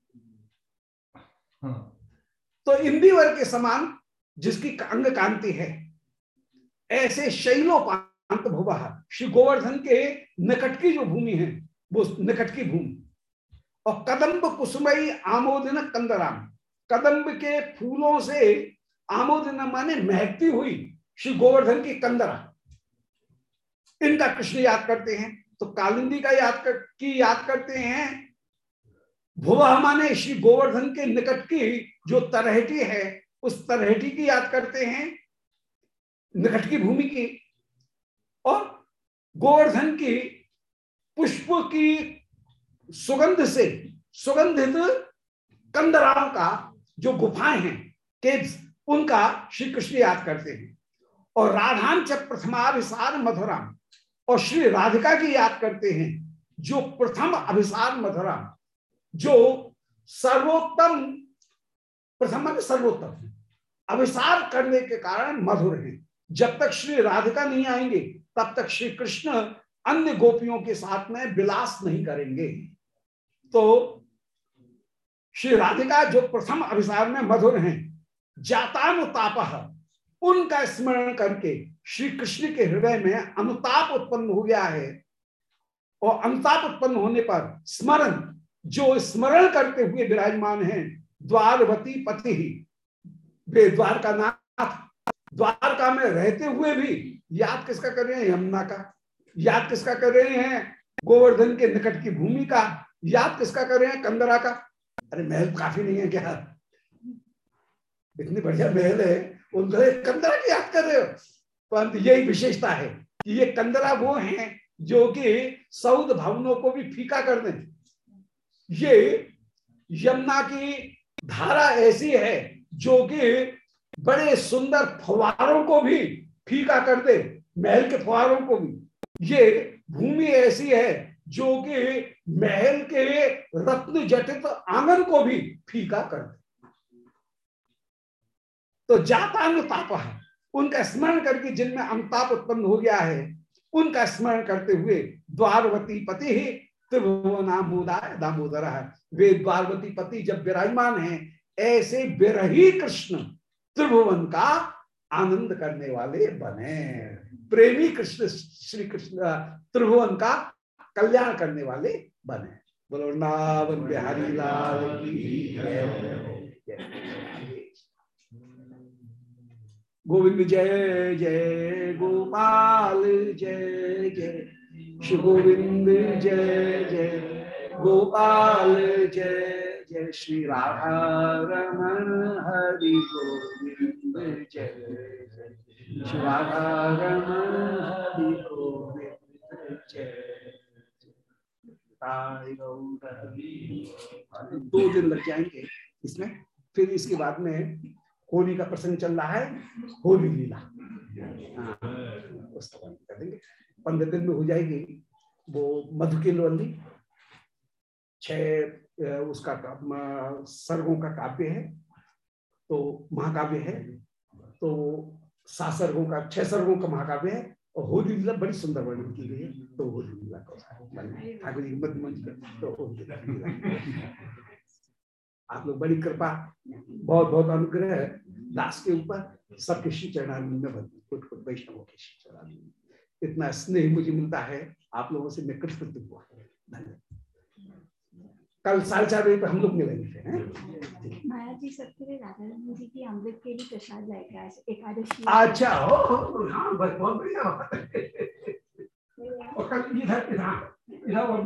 तो इंदिवर के समान जिसकी अंग कांति है, ऐसे शैलोपांत भुवः, श्री गोवर्धन के निकट की जो भूमि है वो निकट की भूमि। और कदम्ब कुसुमई आमोदन कंदराम, कदम्ब के फूलों से आमोदन माने महकती हुई श्री गोवर्धन की कंदरा, इनका कृष्ण याद करते हैं। तो कालिंदी का याद करते हैं। भुवः माने श्री गोवर्धन के निकट की जो तलहटी है, उस तलहटी की याद करते हैं, निकट की भूमि की। और गोवर्धन की पुष्प की सुगंध से सुगंधित कंदराओं का जो गुफाएं हैं, केव्स, उनका श्री कृष्ण याद करते हैं। और राधाम च प्रथमाभिसार मधुराम, और श्री राधिका की याद करते हैं, जो प्रथम अभिसार मधुराम, जो सर्वोत्तम, प्रथम सर्वोत्तम अभिसार करने के कारण मधुर है। जब तक श्री राधिका नहीं आएंगे तब तक श्री कृष्ण अन्य गोपियों के साथ में विलास नहीं करेंगे। तो श्री राधिका जो प्रथम अभिसार में मधुर हैं, जातानुतापः, उनका स्मरण करके श्री कृष्ण के हृदय में अनुताप उत्पन्न हो गया है। और अनुताप उत्पन्न होने पर स्मरण, जो स्मरण करते हुए विराजमान हैं, द्वारवती पति ही, वे द्वारका नाथ, द्वारका में रहते हुए भी याद किसका कर रहे हैं? यमुना का। याद किसका कर रहे हैं? गोवर्धन के निकट की भूमि का। याद किसका कर रहे हैं? कंदरा का। अरे महल काफी नहीं है क्या? इतनी बढ़िया महल है, उनको कंदरा की याद कर रहे हो। परंतु यही विशेषता है कि ये कंदरा वो हैं जो कि सौद भवनों को भी फीका कर दें। ये यमुना की धारा ऐसी है जो कि बड़े सुंदर फव्वारों को भी फीका कर दे, महल के फव्वारों को भी। ये भूमि ऐसी है जो कि महल के रत्न जटित आंगन को भी फीका कर दे। तो जातानुताप, उनका स्मरण करके जिनमें अनुताप उत्पन्न हो गया है, उनका स्मरण करते हुए द्वारवती पति ही त्रिभुवनामोदाय दामोदर है। वे द्वारवती पति जब विराजमान हैं, ऐसे विरही कृष्ण त्रिभुवन का आनंद करने वाले बने। प्रेमी कृष्ण श्री कृष्ण त्रिभुवन का कल्याण करने वाले बने। बोलो वृंदावन बिहारी लाल की जय। गोविंद जय जय गोपाल जय जय, श्री गोविंद जय जय गोपाल जय जय, श्री राधा रमण हरि गोविंद जय जय, श्री राधा रमण हरि गोविंद जय। 2 दिन लग जाएंगे इसमें। फिर इसके बाद में होली का प्रसंग चल रहा है, होली लीला उसका कर देंगे। 15 दिन में हो जाएगी वो मधुकेलवल्ली। 6 उसका सर्गों का काव्य है, तो महाकाव्य है। तो 7 सर्गों का, 6 सर्गों का महाकाव्य है। और होली लीला बड़ी सुंदर वर्णन की गई है। तो होली लीला ठाकुर जी मत मंच कर, तो होली लीला आप लोग बड़ी कृपा, बहुत बहुत अनुग्रह है दास के ऊपर। सबके श्री चरणारविंद में कुछ कुछ वैष्णवों के श्री चरणारविंद, इतना स्नेह मुझे मिलता है आप लोगों से, मैं कृतज्ञ हुआ। धन्यवाद। कल 4:30 बजे पे हम लोग मिलेंगे। माया जी सबके लिए राधा रानी जी की अमृत के लिए प्रसाद लाएगा एकादशी। अच्छा हो, हाँ बहुत बढ़िया। और कल इधर